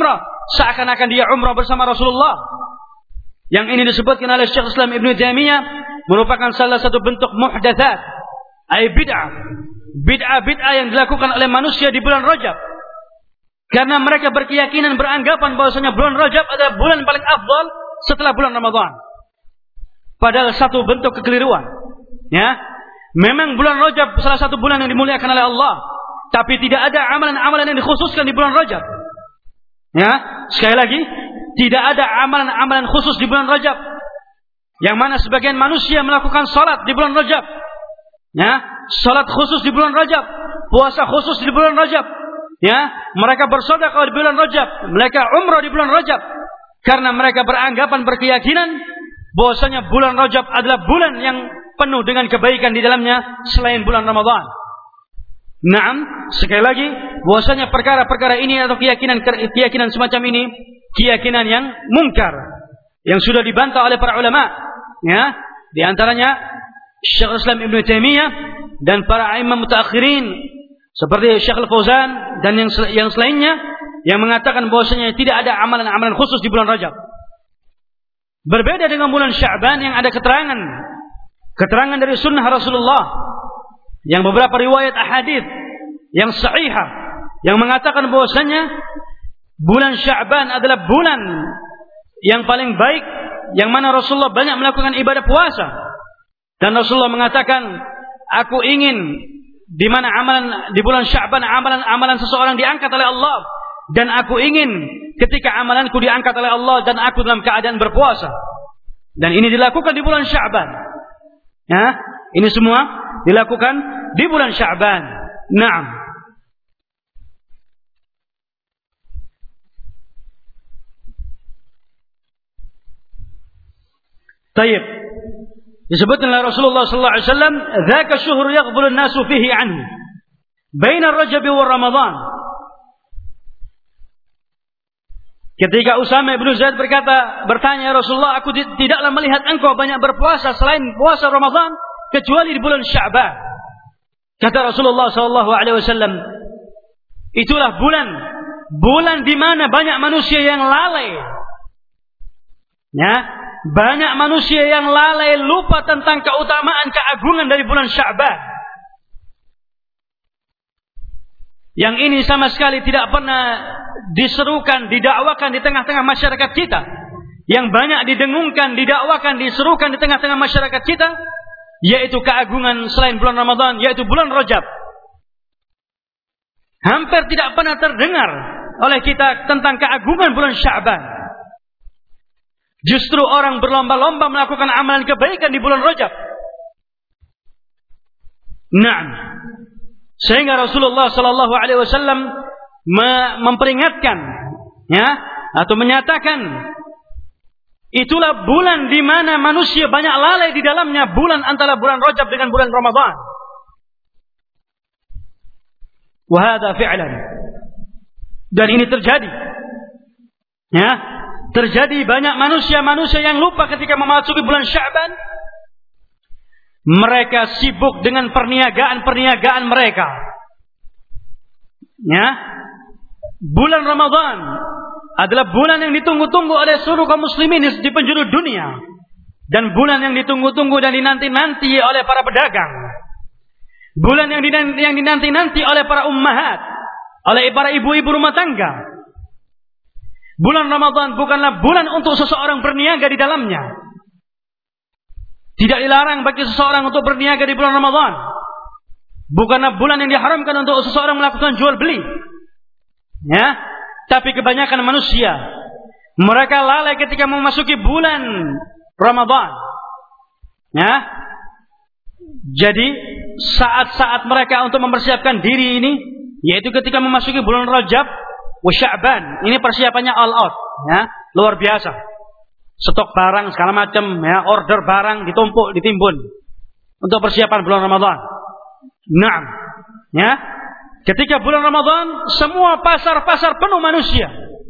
seakan-akan dia umrah bersama Rasulullah. Yang ini disebutkan oleh Syekh Islam Ibnu Taimiyah merupakan salah satu bentuk muhdatsat, ay bid'ah. Bid'ah-bid'ah yang dilakukan oleh manusia di bulan Rajab. Karena mereka berkeyakinan, beranggapan bahwasanya bulan Rajab adalah bulan paling afdal setelah bulan Ramadan. Padahal satu bentuk kekeliruan. Ya, memang bulan Rajab salah satu bulan yang dimuliakan oleh Allah, tapi tidak ada amalan-amalan yang dikhususkan di bulan Rajab. Ya, sekali lagi, tidak ada amalan-amalan khusus di bulan Rajab. Yang mana sebagian manusia melakukan salat di bulan Rajab. Ya, salat khusus di bulan Rajab, puasa khusus di bulan Rajab. Ya, mereka bersedekah di bulan Rajab, mereka umrah di bulan Rajab, karena mereka beranggapan, berkeyakinan bahwasanya bulan Rajab adalah bulan yang penuh dengan kebaikan di dalamnya selain bulan Ramadan. Naam, sekali lagi, bahwasanya perkara-perkara ini atau keyakinan keyakinan semacam ini keyakinan yang mungkar, yang sudah dibantah oleh para ulama. Ya, di antaranya Syekh Islam Ibnu Taimiyah dan para imam mutaakhirin seperti Syekh Al-Fauzan dan yang yang selainnya yang mengatakan bahwasanya tidak ada amalan-amalan khusus di bulan Rajab. Berbeda dengan bulan Sya'ban yang ada keterangan keterangan dari sunnah Rasulullah, yang beberapa riwayat ahadits yang sahihah yang mengatakan bahwasanya bulan Sya'ban adalah bulan yang paling baik, yang mana Rasulullah banyak melakukan ibadah puasa. Dan Rasulullah mengatakan, aku ingin di mana amalan di bulan Sya'ban amalan-amalan seseorang diangkat oleh Allah, dan aku ingin ketika amalanku diangkat oleh Allah dan aku dalam keadaan berpuasa. Dan ini dilakukan di bulan Sya'ban. Ya, ini semua dilakukan di bulan Sya'ban. Naam. Tayyib. Disebutkan oleh Rasulullah sallallahu alaihi wasallam, "Dzaka syuhur yaghfulu an-nasu fihi anhu, baina Rajab wa Ramadan." Ketika Usama bin Zaid berkata, bertanya, Rasulullah, aku tidaklah melihat engkau banyak berpuasa selain puasa Ramadan kecuali di bulan Sya'ban. Kata Rasulullah sallallahu alaihi wasallam, itulah bulan bulan di mana banyak manusia yang lalai. Ya, banyak manusia yang lalai, lupa tentang keutamaan, keagungan dari bulan Sya'ban. Yang ini sama sekali tidak pernah diserukan, didakwakan di tengah-tengah masyarakat kita. Yang banyak didengungkan, didakwakan, diserukan di tengah-tengah masyarakat kita, yaitu keagungan selain bulan Ramadan, yaitu bulan Rajab. Hampir tidak pernah terdengar oleh kita tentang keagungan bulan Sya'ban. Justru orang berlomba-lomba melakukan amalan kebaikan di bulan Rajab. Naam. Sehingga Rasulullah sallallahu alaihi wasallam memperingatkan, ya, atau menyatakan, itulah bulan di mana manusia banyak lalai di dalamnya, bulan antara bulan Rajab dengan bulan Ramadan. Wa hadza fi'lan. Dan ini terjadi. Ya, terjadi banyak manusia-manusia yang lupa ketika memasuki bulan Sya'ban. Mereka sibuk dengan perniagaan-perniagaan mereka. Ya, bulan Ramadan adalah bulan yang ditunggu-tunggu oleh seluruh kaum muslimin di penjuru dunia, dan bulan yang ditunggu-tunggu dan dinanti-nanti oleh para pedagang, bulan yang dinanti-nanti oleh para ummahat, oleh para ibu-ibu rumah tangga. Bulan Ramadan bukanlah bulan untuk seseorang berniaga di dalamnya. Tidak dilarang bagi seseorang untuk berniaga di bulan Ramadan. Bukanlah bulan yang diharamkan untuk seseorang melakukan jual beli. Ya, tapi kebanyakan manusia, mereka lalai ketika memasuki bulan Ramadan. Ya, jadi saat-saat mereka untuk mempersiapkan diri ini, yaitu ketika memasuki bulan Rajab wa Sya'ban, ini persiapannya all out, ya, luar biasa. Stok barang segala macam, ya, order barang ditumpuk, ditimbun untuk persiapan bulan Ramadan. Naam, ya. Ketika bulan Ramadan, semua pasar-pasar penuh manusia.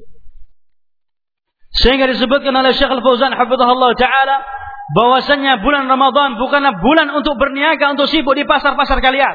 Sehingga disebutkan oleh Syekh Al-Fauzan hafizahullah taala bahwasanya bulan Ramadan bukanlah bulan untuk berniaga, untuk sibuk di pasar-pasar kalian.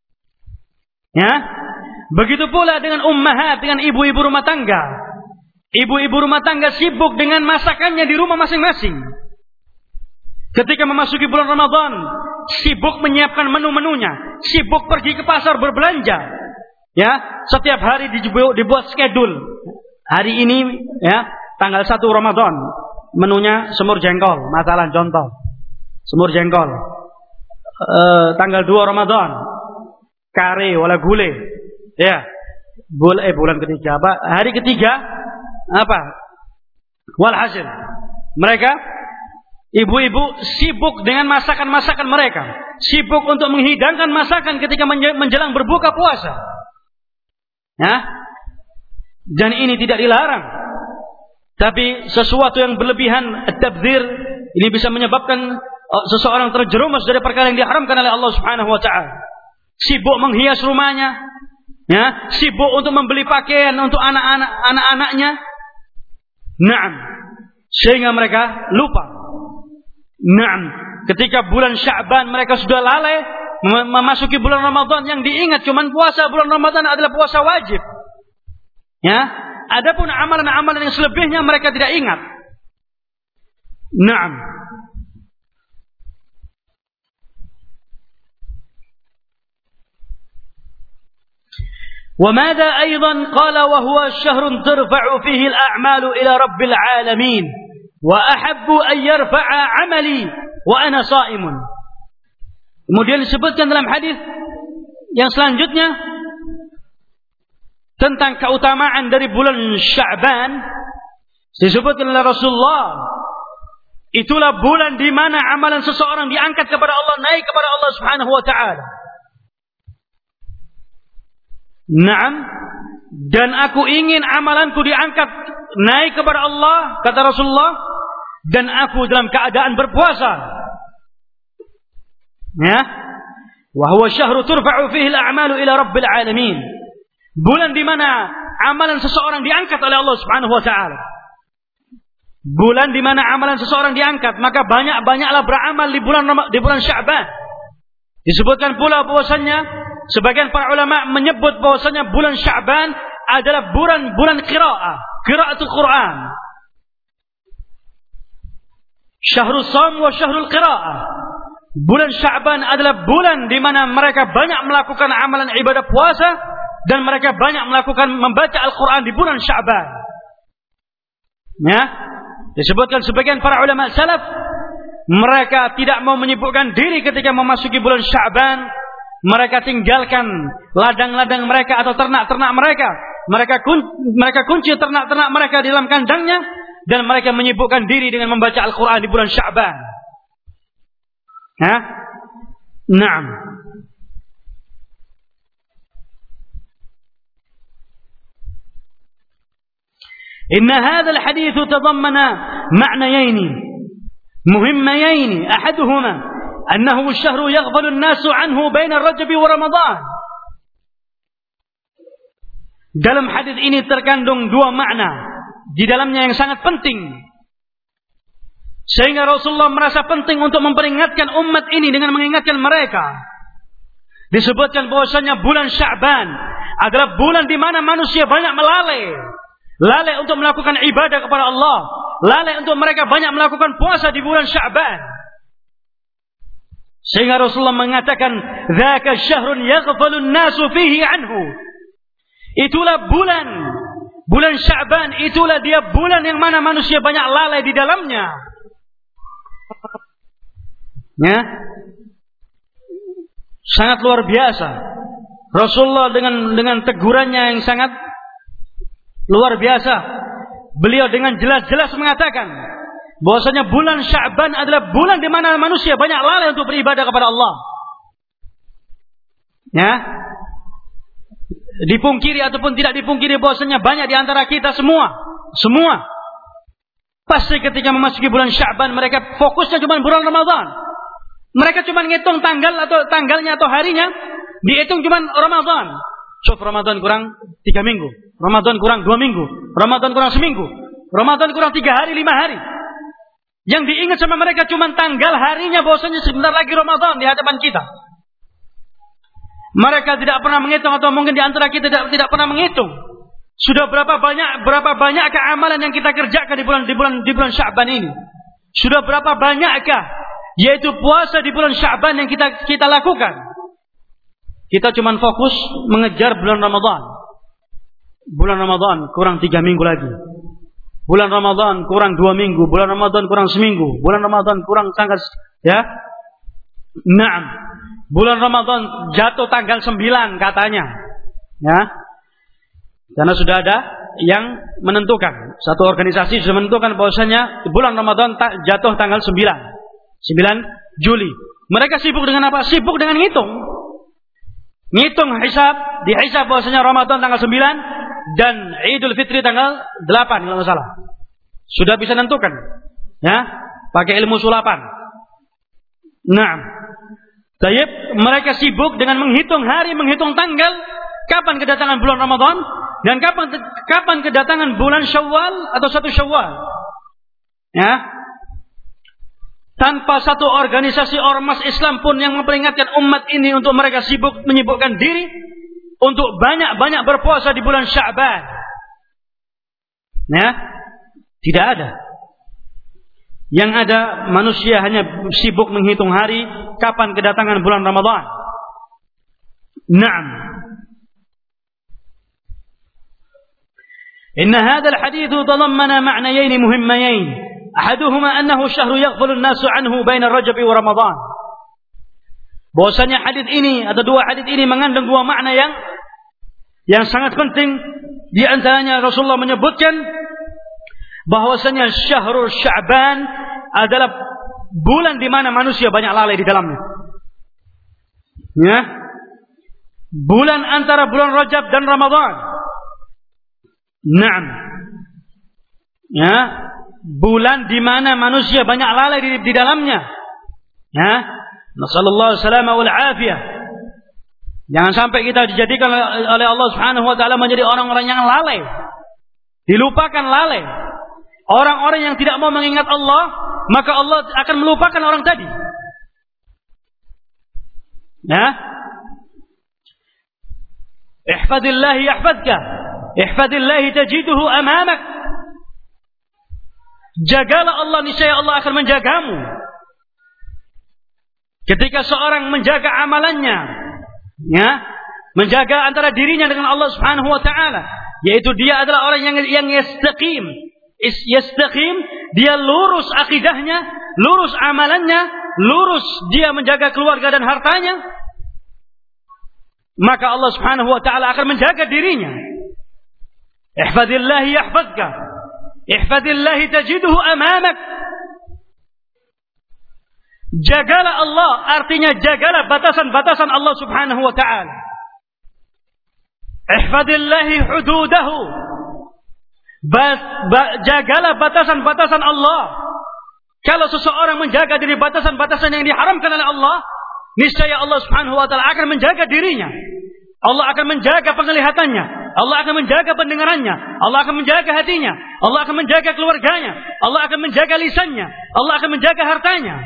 Ya. Begitu pula dengan ummahat, dengan ibu-ibu rumah tangga. Ibu-ibu rumah tangga sibuk dengan masakannya di rumah masing-masing. Ketika memasuki bulan Ramadan, sibuk menyiapkan menu-menunya, sibuk pergi ke pasar berbelanja. Ya, setiap hari dibuat, dibuat schedule. Hari ini ya, tanggal satu Ramadan, menunya semur jengkol, masalah contoh. Semur jengkol. E, tanggal dua Ramadan, kare wala gule. Ya. Bul eh bulan ketiga apa? Hari ketiga apa? Walhasil. Mereka ibu-ibu sibuk dengan masakan-masakan mereka, sibuk untuk menghidangkan masakan ketika menjelang berbuka puasa. Ya. Dan ini tidak dilarang. Tapi sesuatu yang berlebihan, at-tabdzir, ini bisa menyebabkan seseorang terjerumus dari perkara yang diharamkan oleh Allah Subhanahu wa taala. Sibuk menghias rumahnya, ya, sibuk untuk membeli pakaian untuk anak-anak anak-anaknya. Naam. Sehingga mereka lupa. Naam, ketika bulan Sya'ban mereka sudah lalai memasuki bulan Ramadan, yang diingat cuma puasa bulan Ramadan adalah puasa wajib. Ya, adapun amalan-amalan yang selebihnya mereka tidak ingat. Naam. وماذا أيضا قال وهو الشهر ترفع فيه الأعمال إلى رب العالمين وأحب أن يرفع عملي وأنا صائم. Kemudian disebutkan dalam hadis yang selanjutnya tentang keutamaan dari bulan Sya'ban, disebutkan oleh Rasulullah, itulah bulan di mana amalan seseorang diangkat kepada Allah, naik kepada Allah Subhanahu wa taala. Naam, dan aku ingin amalanku diangkat naik kepada Allah, kata Rasulullah, dan aku dalam keadaan berpuasa. Ya, wa huwa syahru turfa'u fihi al-a'malu ila rabbil alamin. Bulan di mana amalan seseorang diangkat oleh Allah Subhanahu wa taala. Bulan di mana amalan seseorang diangkat, maka banyak-banyaklah beramal di bulan di bulan Sya'ban. Disebutkan pula bahwasannya sebagian para ulama menyebut bahwasanya bulan Sya'ban adalah bulan bulan qiraah, qiraatul Quran. Syahrul Shaum wa syahrul qiraah. Bulan Sya'ban adalah bulan di mana mereka banyak melakukan amalan ibadah puasa dan mereka banyak melakukan membaca Al-Quran di bulan Sya'ban. Ya, disebutkan sebagian para ulama salaf, mereka tidak mau menyibukkan diri ketika memasuki bulan Sya'ban. Mereka tinggalkan ladang-ladang mereka atau ternak-ternak mereka. Mereka kun, mereka kunci ternak-ternak mereka di dalam kandangnya dan mereka menyibukkan diri dengan membaca Al-Quran di bulan Sya'ban. Ha? Naam. Inna hadzal hadits tadammana ma'nayayn muhimmayayn, ahaduhuma أنه الشهر يغفل الناس عنه بين الرجب ورمضان. Dalam hadis ini terkandung dua makna di dalamnya yang sangat penting, sehingga Rasulullah merasa penting untuk memperingatkan umat ini dengan mengingatkan mereka. Disebutkan bahwasanya bulan Sya'ban adalah bulan di mana manusia banyak melalai, lalai untuk melakukan ibadah kepada Allah, lalai untuk mereka banyak melakukan puasa di bulan Sya'ban. Sehingga Rasulullah mengatakan, "Dzaka syahrun yaghfalun nasu fihi anhu." Itulah bulan bulan Sya'ban, itulah dia bulan yang mana manusia banyak lalai di dalamnya. Ya. Sangat luar biasa. Rasulullah dengan dengan tegurannya yang sangat luar biasa. Beliau dengan jelas-jelas mengatakan bahwasanya bulan Sya'ban adalah bulan di mana manusia banyak lalai untuk beribadah kepada Allah. Ya. Dipungkiri ataupun tidak dipungkiri bahwasanya banyak di antara kita semua, semua pasti ketika memasuki bulan Sya'ban mereka fokusnya cuma bulan Ramadan. Mereka cuma ngitung tanggal atau tanggalnya atau harinya, dihitung cuma Ramadan. So, Ramadan kurang tiga minggu, Ramadan kurang dua minggu, Ramadan kurang seminggu, Ramadan kurang tiga hari, lima hari. Yang diingat sama mereka cuma tanggal harinya, bahwasanya sebentar lagi Ramadan di hadapan kita. Mereka tidak pernah menghitung, atau mungkin di antara kita tidak, tidak pernah menghitung Sudah berapa banyak berapa banyakkah amalan yang kita kerjakan di bulan di bulan di bulan Sya'ban ini? Sudah berapa banyakkah yaitu puasa di bulan Sya'ban yang kita kita lakukan? Kita cuma fokus mengejar bulan Ramadan. Bulan Ramadan kurang tiga minggu lagi. Bulan Ramadan kurang dua minggu. Bulan Ramadan kurang seminggu. Bulan Ramadan kurang tanggal, ya. Naam. Bulan Ramadan jatuh tanggal sembilan katanya. Ya. Karena sudah ada yang menentukan. Satu organisasi sudah menentukan bahwasanya bulan Ramadan tak jatuh tanggal sembilan. sembilan Juli. Mereka sibuk dengan apa? Sibuk dengan ngitung. Ngitung hisab, dihisab bahwasanya Ramadan tanggal sembilan dan Idul Fitri tanggal delapan kalau enggak salah. Sudah bisa menentukan. Ya, pakai ilmu sulapan. Naam. Tayyib, mereka sibuk dengan menghitung hari, menghitung tanggal kapan kedatangan bulan Ramadan dan kapan kapan kedatangan bulan Syawal atau satu Syawal. Ya. Tanpa satu organisasi ormas Islam pun yang memperingatkan umat ini untuk mereka sibuk menyibukkan diri untuk banyak-banyak berpuasa di bulan Sya'ban. Ya, tidak ada. Yang ada manusia hanya sibuk menghitung hari kapan kedatangan bulan Ramadan. Naam. Inna hadzal hadits tadammana ma'nayayn muhimmayayn. Ahaduhuma annahu syahru yaghfulu an-nasu anhu baina Rajab wa Ramadan. Bahwasanya hadis ini atau dua hadis ini mengandung dua makna yang yang sangat penting. Di antaranya Rasulullah menyebutkan bahwasanya syahrul Sya'ban adalah bulan di mana manusia banyak lalai di dalamnya. Ya. Bulan antara bulan Rajab dan Ramadan. Naam. Ya. Bulan di mana manusia banyak lalai di, di dalamnya. Ya. Nasallallahu salama wal afiyah. Jangan sampai kita dijadikan oleh Allah Subhanahu wa taala menjadi orang-orang yang lalai. Dilupakan lalai. Orang-orang yang tidak mau mengingat Allah, maka Allah akan melupakan orang tadi. Ya. Ihfadillah yahfadka. Ihfadillah tajiduhu amamak. Jagalah Allah, niscaya Allah akan menjagamu. Ketika seorang menjaga amalannya, ya, menjaga antara dirinya dengan Allah Subhanahu wa taala, yaitu dia adalah orang yang yang yastaqim. Yastaqim, dia lurus akidahnya, lurus amalannya, lurus dia menjaga keluarga dan hartanya, maka Allah Subhanahu wa taala akan menjaga dirinya. Ihfadillah yahfadka. Ihfadillah tajiduhu amamak. Jagalah Allah, artinya jagalah batasan-batasan Allah Subhanahu wa taala. Ihfadillah hududahu. Jagalah batasan-batasan Allah. Kalau seseorang menjaga diri batasan-batasan yang diharamkan oleh Allah, niscaya Allah Subhanahu wa taala akan menjaga dirinya. Allah akan menjaga penglihatannya, Allah akan menjaga pendengarannya, Allah akan menjaga hatinya, Allah akan menjaga keluarganya, Allah akan menjaga lisannya, Allah akan menjaga hartanya.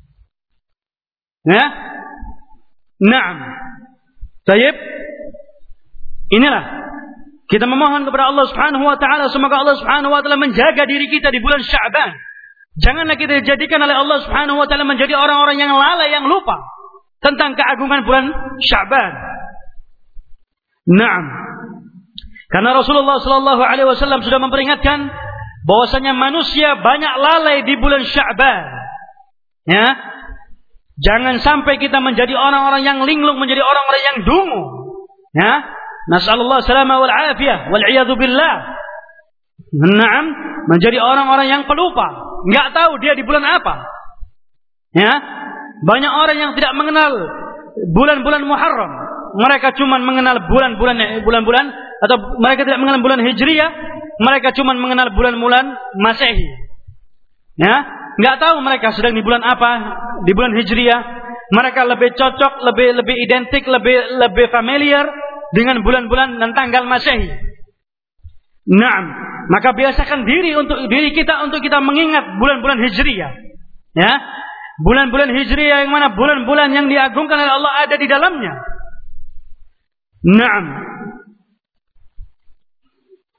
Ya? Naam. Baik. Inilah kita memohon kepada Allah Subhanahu wa taala semoga Allah Subhanahu wa taala menjaga diri kita di bulan Sya'ban. Janganlah kita dijadikan oleh Allah Subhanahu wa taala menjadi orang-orang yang lalai, yang lupa tentang keagungan bulan Sya'ban. Naam. Karena Rasulullah sallallahu alaihi wasallam sudah memperingatkan bahwasanya manusia banyak lalai di bulan Sya'ban. Ya. Jangan sampai kita menjadi orang-orang yang linglung, menjadi orang-orang yang dungu. Ya. Nasallallahu salama wal afiyah wal iyadu billah. Naam, menjadi orang-orang yang pelupa, enggak tahu dia di bulan apa. Ya. Banyak orang yang tidak mengenal bulan-bulan Muharram. Mereka cuma mengenal bulan-bulan bulan-bulan atau mereka tidak mengenal bulan Hijriyah, mereka cuma mengenal bulan-bulan Masehi. Ya, enggak tahu mereka sedang di bulan apa, di bulan Hijriyah. Mereka lebih cocok, lebih lebih identik, lebih lebih familiar dengan bulan-bulan dan tanggal Masehi. Naam, maka biasakan diri untuk diri kita untuk kita mengingat bulan-bulan Hijriyah. Ya. Bulan-bulan Hijriyah yang mana bulan-bulan yang diagungkan oleh Allah ada di dalamnya. Naam.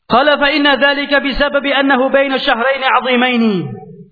Qala fa inna dhalika bisababi annahu baina syahrayn 'azimain.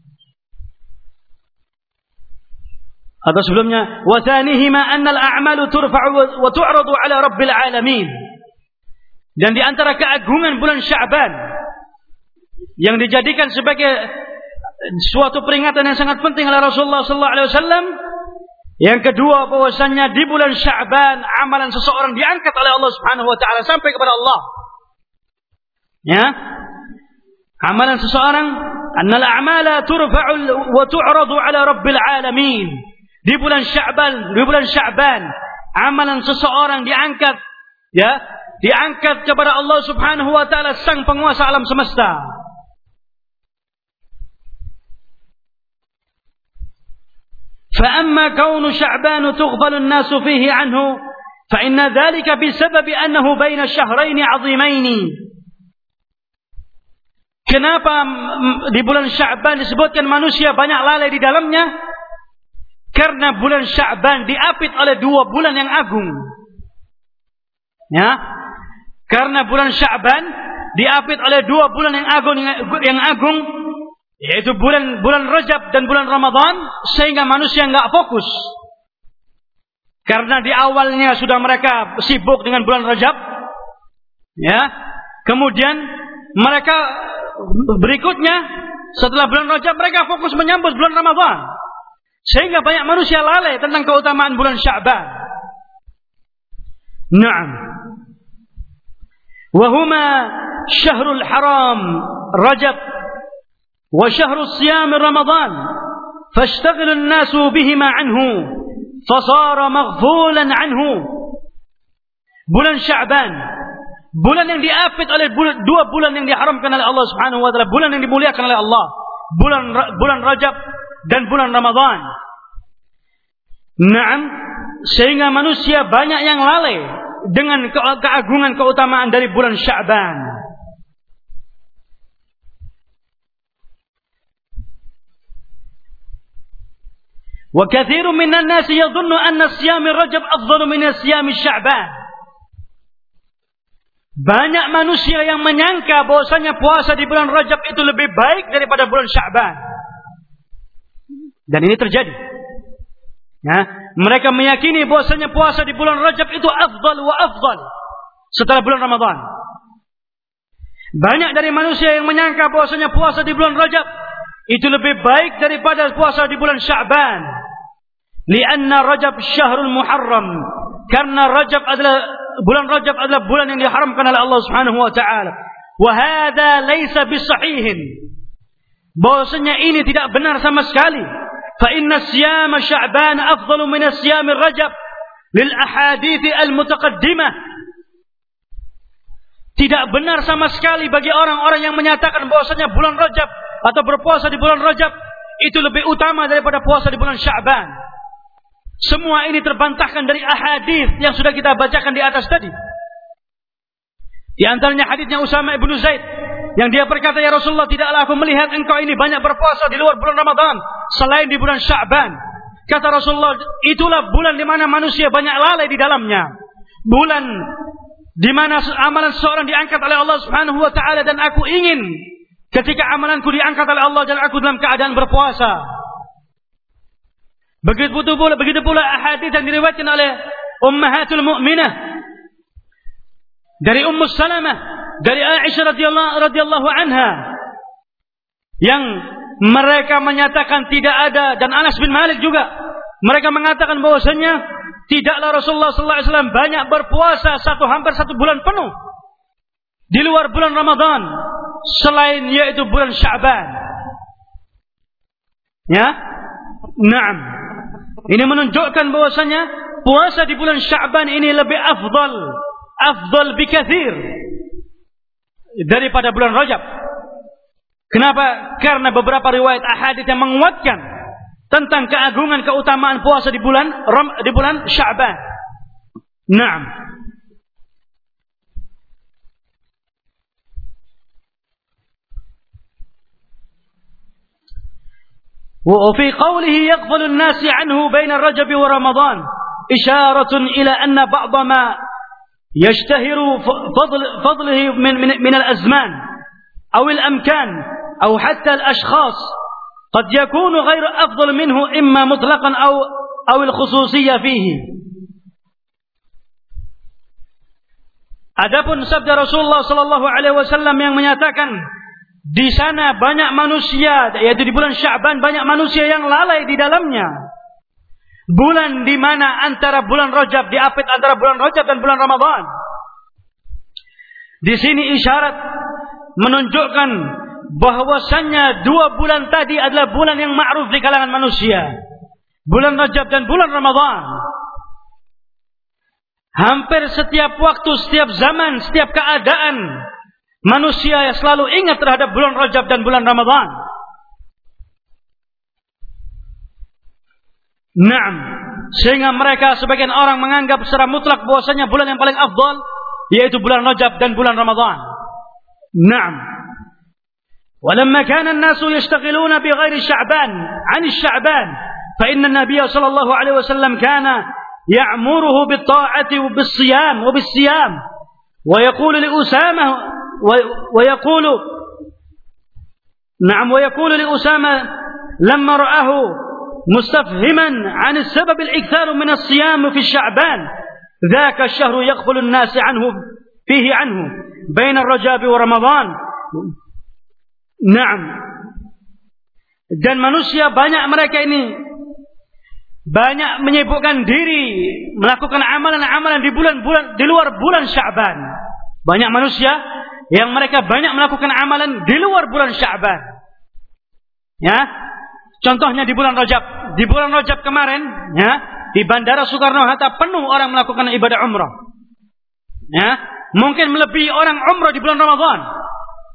Atau sebelumnya, wa thanihima anna al-a'malu turfa'u wa tu'radu 'ala rabbil 'alamin. Dan di antara keagungan bulan Sya'ban yang dijadikan sebagai suatu peringatan yang sangat penting oleh Rasulullah sallallahu alaihi wasallam, yang kedua bahwasannya di bulan Sya'ban amalan seseorang diangkat oleh Allah Subhanahu wa taala sampai kepada Allah. Ya, amalan seseorang, annal a'mala turfa'u wa tu'radu 'ala rabbil 'alamin. Di bulan Sya'ban, di bulan Sya'ban, amalan seseorang diangkat, ya, diangkat kepada Allah Subhanahu wa taala, sang penguasa alam semesta. Fa amma kaunu Sya'ban tughfalu an-nasu fihi anhu, fa inna dhalika bisababi annahu baina syahrayn 'azimain. Kenapa di bulan Sya'ban disebutkan manusia banyak lalai di dalamnya? Karena bulan Sya'ban diapit oleh dua bulan yang agung. Ya. Karena bulan Sya'ban diapit oleh dua bulan yang agung yang agung yaitu bulan bulan Rajab dan bulan Ramadan, sehingga manusia enggak fokus. Karena di awalnya sudah mereka sibuk dengan bulan Rajab. Ya. Kemudian mereka berikutnya setelah bulan Rajab mereka fokus menyambut bulan Ramadan, sehingga banyak manusia lalai tentang keutamaan bulan Sya'ban. Naam. Wa huma syahrul haram Rajab wa syahrus siyam Ramadan, fashtaghala an-nasu bihima anhu fasara maghfulan anhu. Bulan Sya'ban, bulan yang diapit oleh bulan, dua bulan yang diharamkan oleh Allah Subhanahu wa taala, bulan yang dimuliakan oleh Allah, bulan bulan Rajab dan bulan Ramadan. Naam, sehingga manusia banyak yang lalai dengan ke- keagungan keutamaan dari bulan Sya'ban. Wa katsirun minan nasi yadhunnu anna siyam Rajab afdalu min siyam Sya'ban. Banyak manusia yang menyangka bahwasanya puasa di bulan Rajab itu lebih baik daripada bulan Sya'ban. Dan ini terjadi. Ya, mereka meyakini bahwasanya puasa di bulan Rajab itu afdal wa afdal setelah bulan Ramadan. Banyak dari manusia yang menyangka bahwasanya puasa di bulan Rajab itu lebih baik daripada puasa di bulan Sya'ban. Lianna Rajab syahrul muharram. Karena Rajab adalah bulan Rajab adalah bulan yang diharamkan oleh Allah Subhanahu wa taala. Wa hadza laisa bisahihin. Bahwasanya ini tidak benar sama sekali. Fa inna siyam Sya'ban afdalu min siyam Rajab lil ahadits al mutaqaddimah. Tidak benar sama sekali bagi orang-orang yang menyatakan bahwasanya bulan Rajab atau berpuasa di bulan Rajab itu lebih utama daripada puasa di bulan Sya'ban. Semua ini terbantahkan dari ahadits yang sudah kita bacakan di atas tadi. Di antaranya haditsnya Usama ibnu Zaid yang dia berkata, ya Rasulullah, tidaklah aku melihat engkau ini banyak berpuasa di luar bulan Ramadan selain di bulan Sya'ban. Kata Rasulullah, itulah bulan di mana manusia banyak lalai di dalamnya. Bulan di mana amalan seseorang diangkat oleh Allah Subhanahu wa taala, dan aku ingin ketika amalanku diangkat oleh Allah dan aku dalam keadaan berpuasa. Begitu pula, begitu pula ahadits yang diriwayatkan oleh ummahatul mu'minah dari Ummu Salamah, dari Aisyah radhiyallahu radhiyallahu anha, yang mereka menyatakan tidak ada, dan Anas bin Malik juga, mereka mengatakan bahwasanya tidaklah Rasulullah sallallahu alaihi wasallam banyak berpuasa satu hampir satu bulan penuh di luar bulan Ramadan selain yaitu bulan Sya'ban. Ya, naam. Ini menunjukkan bahwasanya puasa di bulan Sya'ban ini lebih afdal, afdal bikatsir daripada bulan Rajab. Kenapa? Karena beberapa riwayat ahadits yang menguatkan tentang keagungan keutamaan puasa di bulan di bulan Sya'ban. Naam. وفي قوله يغفل الناس عنه بين الرجب ورمضان إشارة إلى أن بعض ما يشتهر فضل فضله من من من الأزمان أو الأمكان أو حتى الأشخاص قد يكون غير أفضل منه إما مطلقا أو أو الخصوصية فيه. Adapun sabda Rasulullah sallallahu alaihi wasallam yang menyatakan di sana banyak manusia, yaitu di bulan Sya'ban banyak manusia yang lalai di dalamnya. Bulan di mana antara bulan Rajab, diapit antara bulan Rajab dan bulan Ramadan. Di sini isyarat menunjukkan bahwasannya dua bulan tadi adalah bulan yang ma'ruf di kalangan manusia. Bulan Rajab dan bulan Ramadan. Hampir setiap waktu, setiap zaman, setiap keadaan manusia yang selalu ingat terhadap bulan Rajab dan bulan Ramadan. Naam, sehingga mereka sebagian orang menganggap secara mutlak bahwasanya bulan yang paling afdal yaitu bulan Rajab dan bulan Ramadan. Naam. ولما كان الناس يشتغلون بغير شعبان عن الشعبان فإن النبي صلى الله عليه وسلم كان يأمره بالطاعة وبالصيام وبالصيام ويقول لأسامة ويقول نعم ويقول لأسامة لما رآه مستفهما عن السبب الإكثار من الصيام في الشعبان ذاك الشهر يغفل الناس عنه فيه عنه بين الرجاب ورمضان. Naam. Dan manusia banyak mereka ini banyak menyibukkan diri melakukan amalan-amalan di bulan-bulan di luar bulan Sya'ban. Banyak manusia yang mereka banyak melakukan amalan di luar bulan Sya'ban. Ya. Contohnya di bulan Rajab. Di bulan Rajab kemarin, ya, di Bandara Soekarno-Hatta penuh orang melakukan ibadah umrah. Ya, mungkin melebihi orang umrah di bulan Ramadan.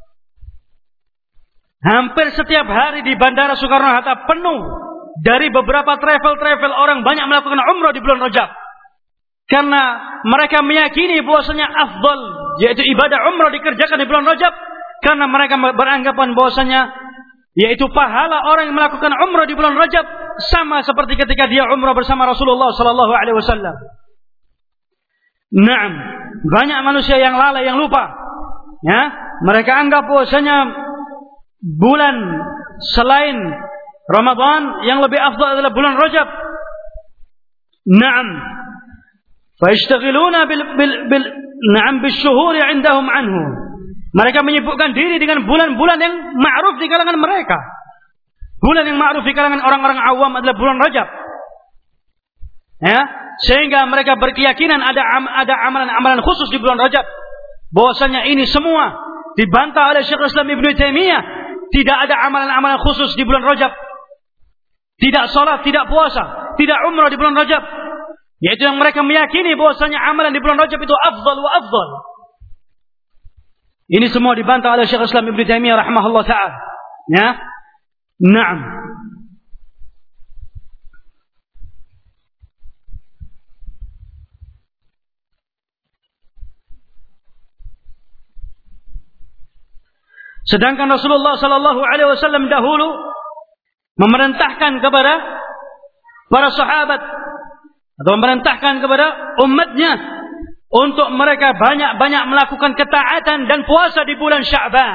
Hampir setiap hari di Bandara Soekarno-Hatta penuh dari beberapa travel-travel orang banyak melakukan umrah di bulan Rajab. Karena mereka meyakini bahwasanya afdal, yaitu ibadah umrah dikerjakan di bulan Rajab, karena mereka beranggapan bahwasanya yaitu pahala orang yang melakukan umrah di bulan Rajab sama seperti ketika dia umrah bersama Rasulullah sallallahu alaihi wasallam. Naam, banyak manusia yang lalai, yang lupa. Ya, mereka anggap bahwasanya bulan selain Ramadan yang lebih afdal adalah bulan Rajab. Naam. Fayashtaghiluna bil bil bil na'am bisyuhur 'indahum anhu. Mereka menyibukkan diri dengan bulan-bulan yang ma'ruf di kalangan mereka. Bulan yang ma'ruf di kalangan orang-orang awam adalah bulan Rajab. Ya, sehingga mereka berkeyakinan ada ada amalan-amalan khusus di bulan Rajab. Bahwasanya ini semua dibantah oleh Syekhul Islam Ibnu Taimiyah. Tidak ada amalan-amalan khusus di bulan Rajab. Tidak salat, tidak puasa, tidak umrah di bulan Rajab. Yaitu yang mereka meyakini bahwasanya amalan di bulan Rajab itu afdal wa afdal. Ini semua dibantah oleh Syekhul Islam Ibnu Taimiyah rahimahullah ta'ala. Ya. Naam. Sedangkan Rasulullah sallallahu alaihi wasallam dahulu memerintahkan kepada para sahabat atau memerintahkan kepada umatnya untuk mereka banyak-banyak melakukan ketaatan dan puasa di bulan Sya'ban.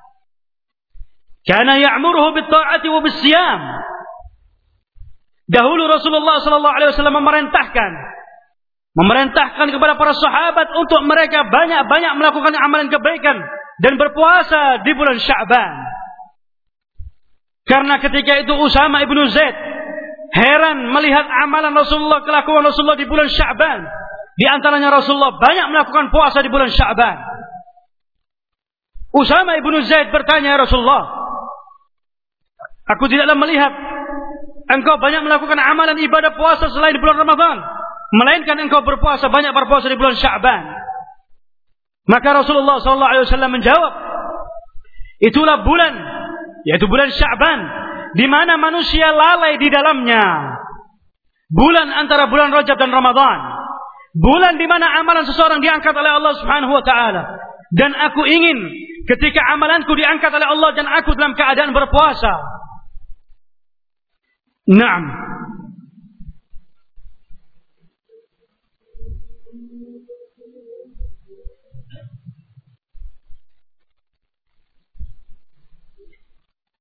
Kana ya'muruhu bit-ta'ati wa bis-siyam. Dahulu Rasulullah sallallahu alaihi wasallam memerintahkan memerintahkan kepada para sahabat untuk mereka banyak-banyak melakukan amalan kebaikan dan berpuasa di bulan Sya'ban. Karena ketika itu Usama ibnu Zaid heran melihat amalan Rasulullah, kelakuan Rasulullah di bulan Sya'ban. Di antaranya Rasulullah banyak melakukan puasa di bulan Sya'ban. Usama ibnu Zaid bertanya, ya Rasulullah, aku tidaklah melihat engkau banyak melakukan amalan ibadah puasa selain di bulan Ramadan, melainkan engkau berpuasa, banyak berpuasa di bulan Sya'ban. Maka Rasulullah sallallahu alaihi wasallam menjawab, itulah bulan, yaitu bulan Sya'ban, di mana manusia lalai di dalamnya. Bulan antara bulan Rajab dan Ramadan. Bulan di mana amalan seseorang diangkat oleh Allah Subhanahu wa taala. Dan aku ingin ketika amalanku diangkat oleh Allah dan aku dalam keadaan berpuasa. Naam.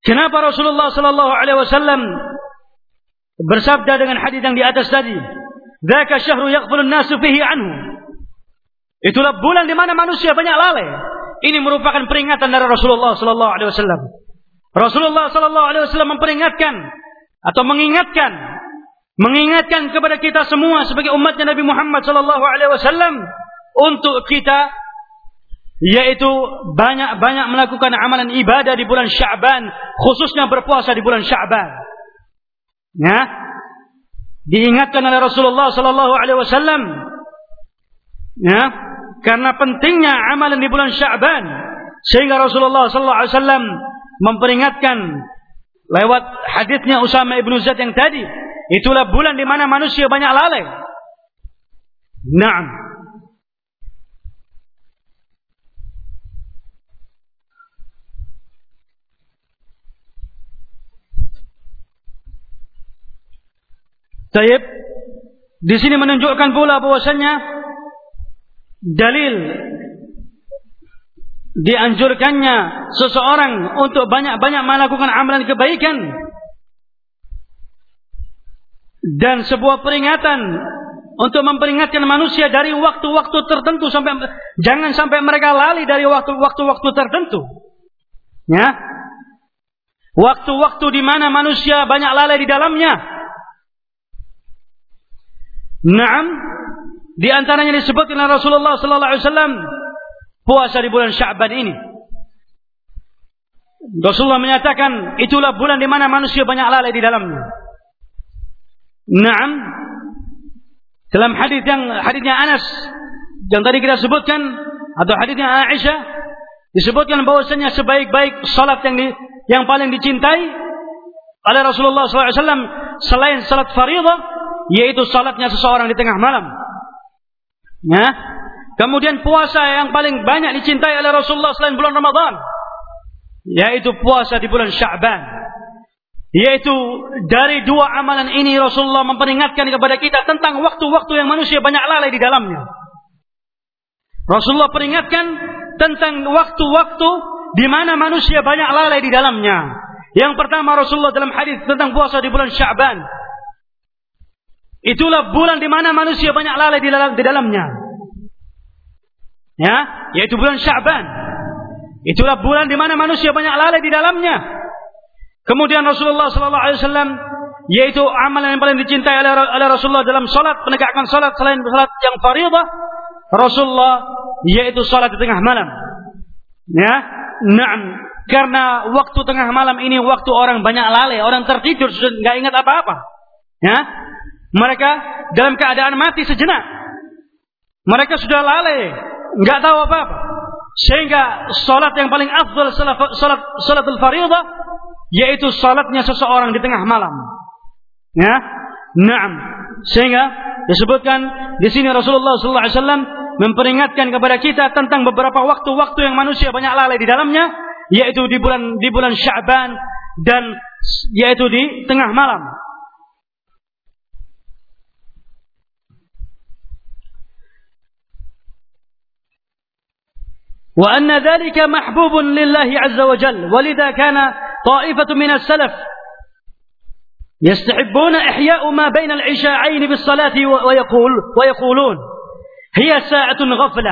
Kenapa Rasulullah sallallahu alaihi wasallam bersabda dengan hadis yang di atas tadi, "Dzaka syahrun yaghfulun nasu fihi anhu." Itulah bulan di mana manusia banyak lalai. Ini merupakan peringatan dari Rasulullah sallallahu alaihi wasallam. Rasulullah sallallahu alaihi wasallam memperingatkan atau mengingatkan mengingatkan kepada kita semua sebagai umatnya Nabi Muhammad sallallahu alaihi wasallam untuk kita yaitu banyak-banyak melakukan amalan ibadah di bulan Sya'ban, khususnya berpuasa di bulan Sya'ban. Ya. Diingatkan oleh Rasulullah sallallahu alaihi wasallam. Ya, karena pentingnya amalan di bulan Sya'ban, sehingga Rasulullah sallallahu alaihi wasallam memperingatkan lewat hadisnya Usama ibnu Zaid yang tadi, itulah bulan di mana manusia banyak lalai. Naam. Taib, di sini menunjukkan pula bahwasanya dalil dianjurkannya seseorang untuk banyak-banyak melakukan amalan kebaikan dan sebuah peringatan untuk memperingatkan manusia dari waktu-waktu tertentu sampai jangan sampai mereka lali dari waktu-waktu tertentu. Ya. Waktu-waktu di mana manusia banyak lalai di dalamnya. Naam, di antaranya disebutkan oleh Rasulullah sallallahu alaihi wasallam puasa di bulan Sya'ban ini. Rasulullah menyatakan itulah bulan di mana manusia banyak lalai di dalamnya. Naam, dalam hadis yang hadisnya Anas yang tadi kita sebutkan atau hadisnya Aisyah disebutkan bahwasanya sebaik-baik salat yang di, yang paling dicintai oleh Rasulullah sallallahu alaihi wasallam selain salat fardhu yaitu salatnya seseorang di tengah malam. Ya. Kemudian puasa yang paling banyak dicintai oleh Rasulullah selain bulan Ramadan, yaitu puasa di bulan Sya'ban. Yaitu dari dua amalan ini Rasulullah memperingatkan kepada kita tentang waktu-waktu yang manusia banyak lalai di dalamnya. Rasulullah peringatkan tentang waktu-waktu di mana manusia banyak lalai di dalamnya. Yang pertama Rasulullah dalam hadis tentang puasa di bulan Sya'ban. Itulah bulan di mana manusia banyak lalai di, dalam, di dalamnya. Ya, yaitu bulan Sya'ban. Itulah bulan di mana manusia banyak lalai di dalamnya. Kemudian Rasulullah sallallahu alaihi wasallam yaitu amalan yang paling dicintai oleh, oleh Rasulullah dalam salat, menegakkan salat selain salat yang fardhu, Rasulullah yaitu salat di tengah malam. Ya, na'am, karena waktu tengah malam ini waktu orang banyak lalai, orang tertidur sudah enggak ingat apa-apa. Ya. Mereka dalam keadaan mati sejenak. Mereka sudah lalai, enggak tahu apa-apa. Sehingga salat yang paling afdal salat salat salatul fardhu yaitu salatnya seseorang di tengah malam. Ya. Naam. Sehingga disebutkan di sini Rasulullah sallallahu alaihi wasallam memperingatkan kepada kita tentang beberapa waktu-waktu yang manusia banyak lalai di dalamnya, yaitu di bulan di bulan Sya'ban dan yaitu di tengah malam. وأن ذلك محبوب لله عز وجل ولذا كان طائفة من السلف يستحبون إحياء ما بين العشاءين بالصلاة ويقول ويقولون هي ساعة غفلة.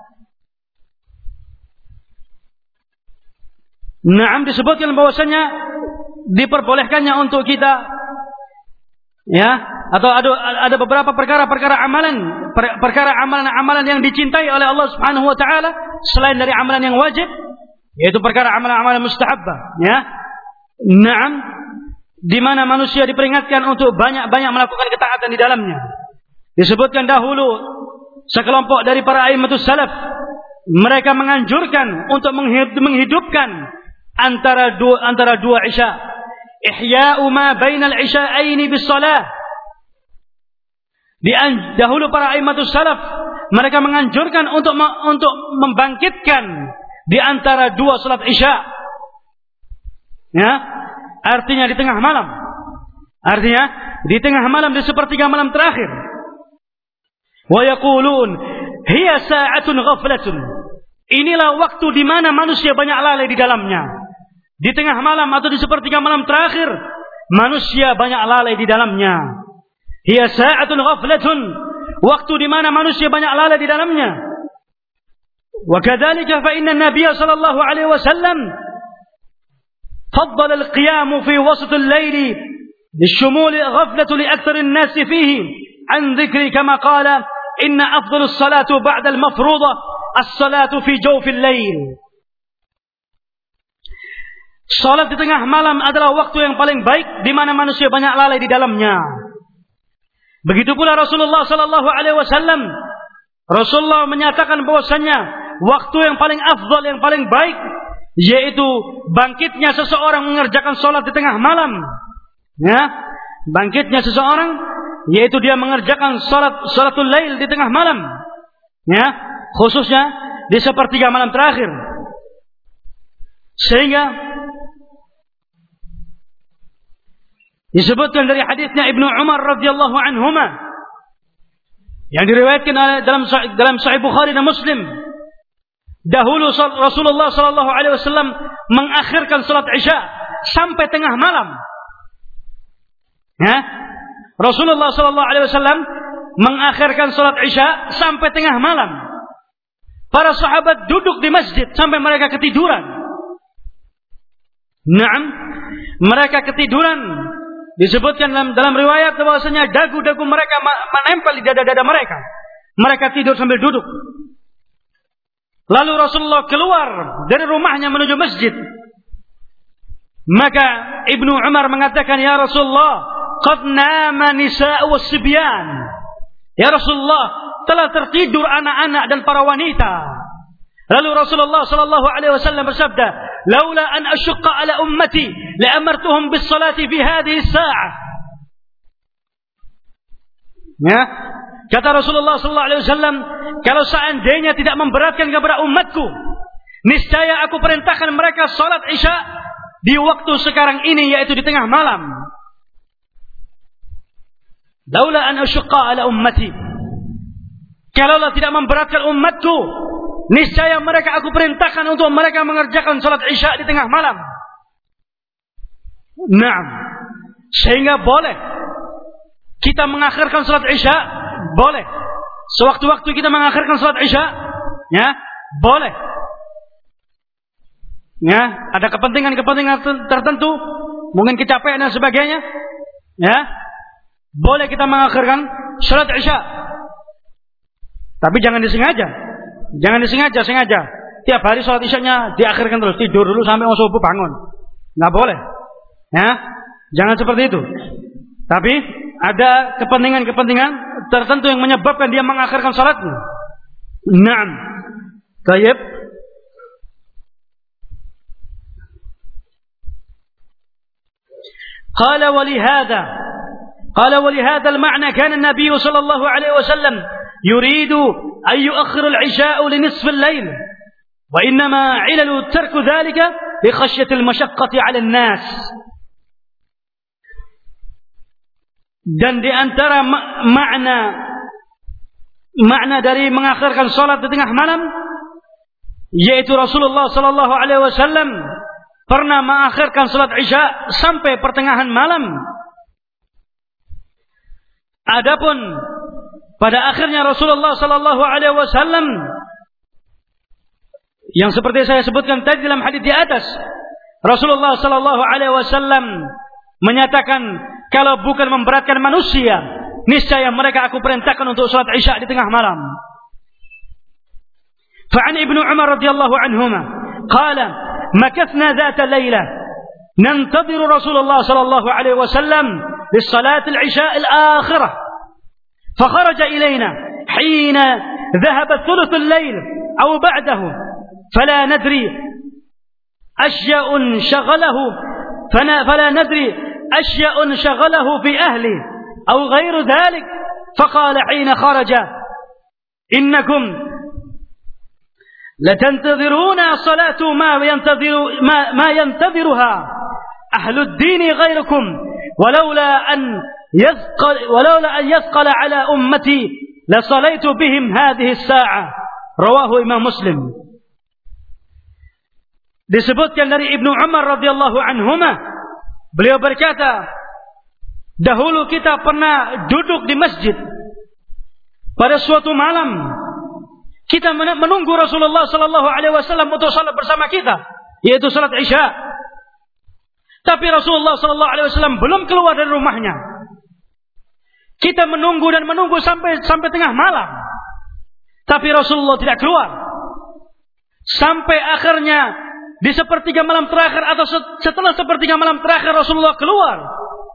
Naam, disebutkan bahwasanya diperbolehkannya untuk kita ya atau ada ada beberapa perkara-perkara amalan perkara amalan-amalan yang dicintai oleh Allah Subhanahu wa taala selain dari amalan yang wajib, yaitu perkara amalan-amalan mustahabbah, ya. Naam, di mana manusia diperingatkan untuk banyak-banyak melakukan ketaatan di dalamnya. Disebutkan dahulu sekelompok dari para a'immatus salaf, mereka menganjurkan untuk menghidupkan antara dua antara dua isya. Ihya'u ma bainal isya'aini bis shalah. Di dahulu para a'immatus salaf mereka menganjurkan untuk untuk membangkitkan di antara dua salat isya. Ya, artinya di tengah malam. Artinya di tengah malam di sepertiga malam terakhir. Wa yaqulun hiya sa'atun ghaflatun. Inilah waktu di mana manusia banyak lalai di dalamnya. di tengah malam atau di sepertiga malam terakhir, manusia banyak lalai di dalamnya. Hiya sa'atun ghaflatun, waktu di mana manusia banyak lalai di dalamnya. Wa kadzalika fa inna an-nabiy sallallahu alaihi wasallam faddala al-qiyam fi wasat al-layl للشمول غفلة لأكثر الناس فيه عن ذكر كما قال إن أفضل الصلاة بعد المفروضة الصلاة في جوف الليل. Salat di tengah malam adalah waktu yang paling baik di mana manusia banyak lalai di dalamnya. Begitu pula Rasulullah sallallahu alaihi wasallam, Rasulullah menyatakan bahwasanya waktu yang paling afdal, yang paling baik, yaitu bangkitnya seseorang mengerjakan salat di tengah malam. Ya, bangkitnya seseorang yaitu dia mengerjakan salat salatul lail di tengah malam. Ya, khususnya di sepertiga malam terakhir. Sehingga disebutkan dari hadisnya Ibnu Umar radhiyallahu anhuma yang diriwayatkan dalam dalam Sahih Bukhari dan Muslim. Dahulu Rasulullah sallallahu alaihi wasallam mengakhirkan salat Isya sampai tengah malam. Ya, Rasulullah sallallahu alaihi wasallam mengakhirkan salat Isya sampai tengah malam. Para sahabat duduk di masjid sampai mereka ketiduran. Naam, mereka ketiduran. Disebutkan dalam, dalam riwayat bahwasanya dagu-dagu mereka menempel di dada-dada mereka. Mereka tidur sambil duduk. Lalu Rasulullah keluar dari rumahnya menuju masjid. Maka Ibnu Umar mengatakan, "Ya Rasulullah, qad nama nisa'u was-sibyan." Ya Rasulullah, telah tertidur anak-anak dan para wanita. Lalu Rasulullah sallallahu alaihi wasallam bersabda, "Laula an asyqa ala ummati la amartuhum bis salati fi hadhihi as-sa'ah." Ya, kata Rasulullah sallallahu alaihi wasallam, kalau seandainya tidak memberatkan kepada umatku, niscaya aku perintahkan mereka salat Isya di waktu sekarang ini, yaitu di tengah malam. Laula an asyqa ala ummati, kalaulah tidak memberatkan umatku, niscaya mereka aku perintahkan untuk mereka mengerjakan salat Isya di tengah malam. Naam, sehingga boleh kita mengakhirkan salat Isya, boleh. Sewaktu-waktu kita mengakhirkan salat Isya, ya, boleh. Ya, ada kepentingan-kepentingan tertentu, mungkin kecapean dan sebagainya, ya, boleh kita mengakhirkan salat Isya. Tapi jangan disengaja. Jangan disengaja, sengaja. Tiap hari salat Isyanya diakhirkan terus, tidur dulu sampai mau subuh bangun. Enggak boleh. Ya, jangan seperti itu. Tapi ada kepentingan-kepentingan tertentu yang menyebabkan dia mengakhirkan salatnya. Naam. Baik. Qala wa li hadha qala wa li hadha al-ma'na kana an-nabiy sallallahu alaihi wasallam yuridu an yu'akhkhira al-'isha'a li nisf al-layl wa innama 'ilalu tarku dhalika li khashyati al-mashaqqati 'ala an-nas. Dan di antara makna makna dari mengakhirkan salat di tengah malam, yaitu Rasulullah sallallahu alaihi wasallam pernah mengakhirkan salat Isya sampai pertengahan malam. Adapun pada akhirnya Rasulullah sallallahu alaihi wasallam, yang seperti saya sebutkan tadi dalam hadis di atas, Rasulullah sallallahu alaihi wasallam menyatakan, kalau bukan memberatkan manusia, niscaya mereka aku perintahkan untuk salat Isya di tengah malam. Fa'an Ibnu Umar radhiyallahu anhuma qala makathna dhata layla nantadhiru Rasulullah sallallahu alaihi wasallam lis-salat al-Isya al-akhirah fakharaja ilayna hina dhahaba thuluth al-layl aw ba'dahu fala nadri ashya'un shaghalahu fala nadri أشياء شغله في أهله أو غير ذلك فقال حين خرج إنكم لتنتظرون صلاة ما ينتظر ما, ما ينتظرها أهل الدين غيركم ولولا أن يثقل ولولا أن يثقل على أمتي لصليت بهم هذه الساعة رواه إمام مسلم. disebutkan dari Ibnu Umar radhiyallahu anhuma, beliau berkata, dahulu kita pernah duduk di masjid pada suatu malam, kita menunggu Rasulullah sallallahu alaihi wasallam untuk salat bersama kita, yaitu salat Isya. Tapi Rasulullah sallallahu alaihi wasallam belum keluar dari rumahnya. Kita menunggu dan menunggu sampai sampai tengah malam. Tapi Rasulullah tidak keluar. Sampai akhirnya di sepertiga malam terakhir atau setelah sepertiga malam terakhir Rasulullah keluar.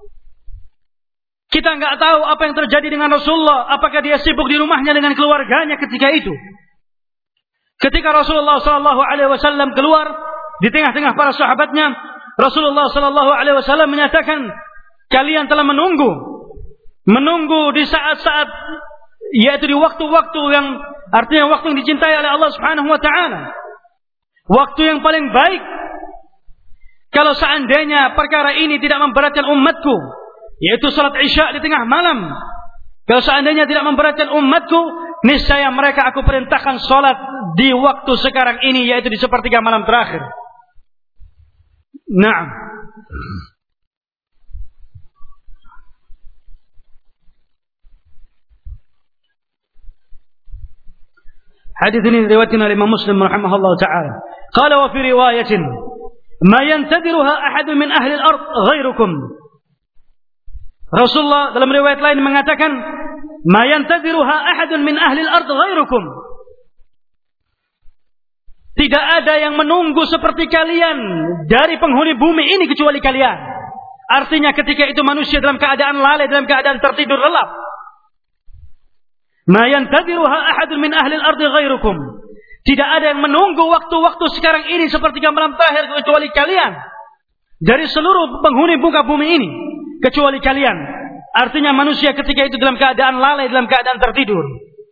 Kita enggak tahu apa yang terjadi dengan Rasulullah, apakah dia sibuk di rumahnya dengan keluarganya ketika itu. Ketika Rasulullah sallallahu alaihi wasallam keluar di tengah-tengah para sahabatnya, Rasulullah sallallahu alaihi wasallam menyatakan, kalian telah menunggu, menunggu di saat-saat, yaitu di waktu-waktu yang artinya waktu yang dicintai oleh Allah Subhanahu wa taala. Waktu yang paling baik. Kalau seandainya perkara ini tidak memberatkan umatku, yaitu salat Isya di tengah malam, kalau seandainya tidak memberatkan umatku, niscaya mereka aku perintahkan salat di waktu sekarang ini, yaitu di sepertiga malam terakhir. Naam. Hadis ini diriwayatkan oleh Imam Muslim rahimahullah taala. Qala wa fi riwayatin ma yantadiruha ahad min ahli al-ard ghairukum. Rasulullah dalam riwayat lain mengatakan, ma yantadiruha ahad min ahli al-ard ghairukum. Tidak ada yang menunggu seperti kalian dari penghuni bumi ini kecuali kalian. Artinya ketika itu manusia dalam keadaan lalai, dalam keadaan tertidur lelap. Ma yantadiruha ahad min ahli al-ard ghairukum. Tidak ada yang menunggu waktu-waktu sekarang ini seperti malam terakhir kecuali kalian. Dari seluruh penghuni muka bumi ini kecuali kalian. Artinya manusia ketika itu dalam keadaan lalai, dalam keadaan tertidur.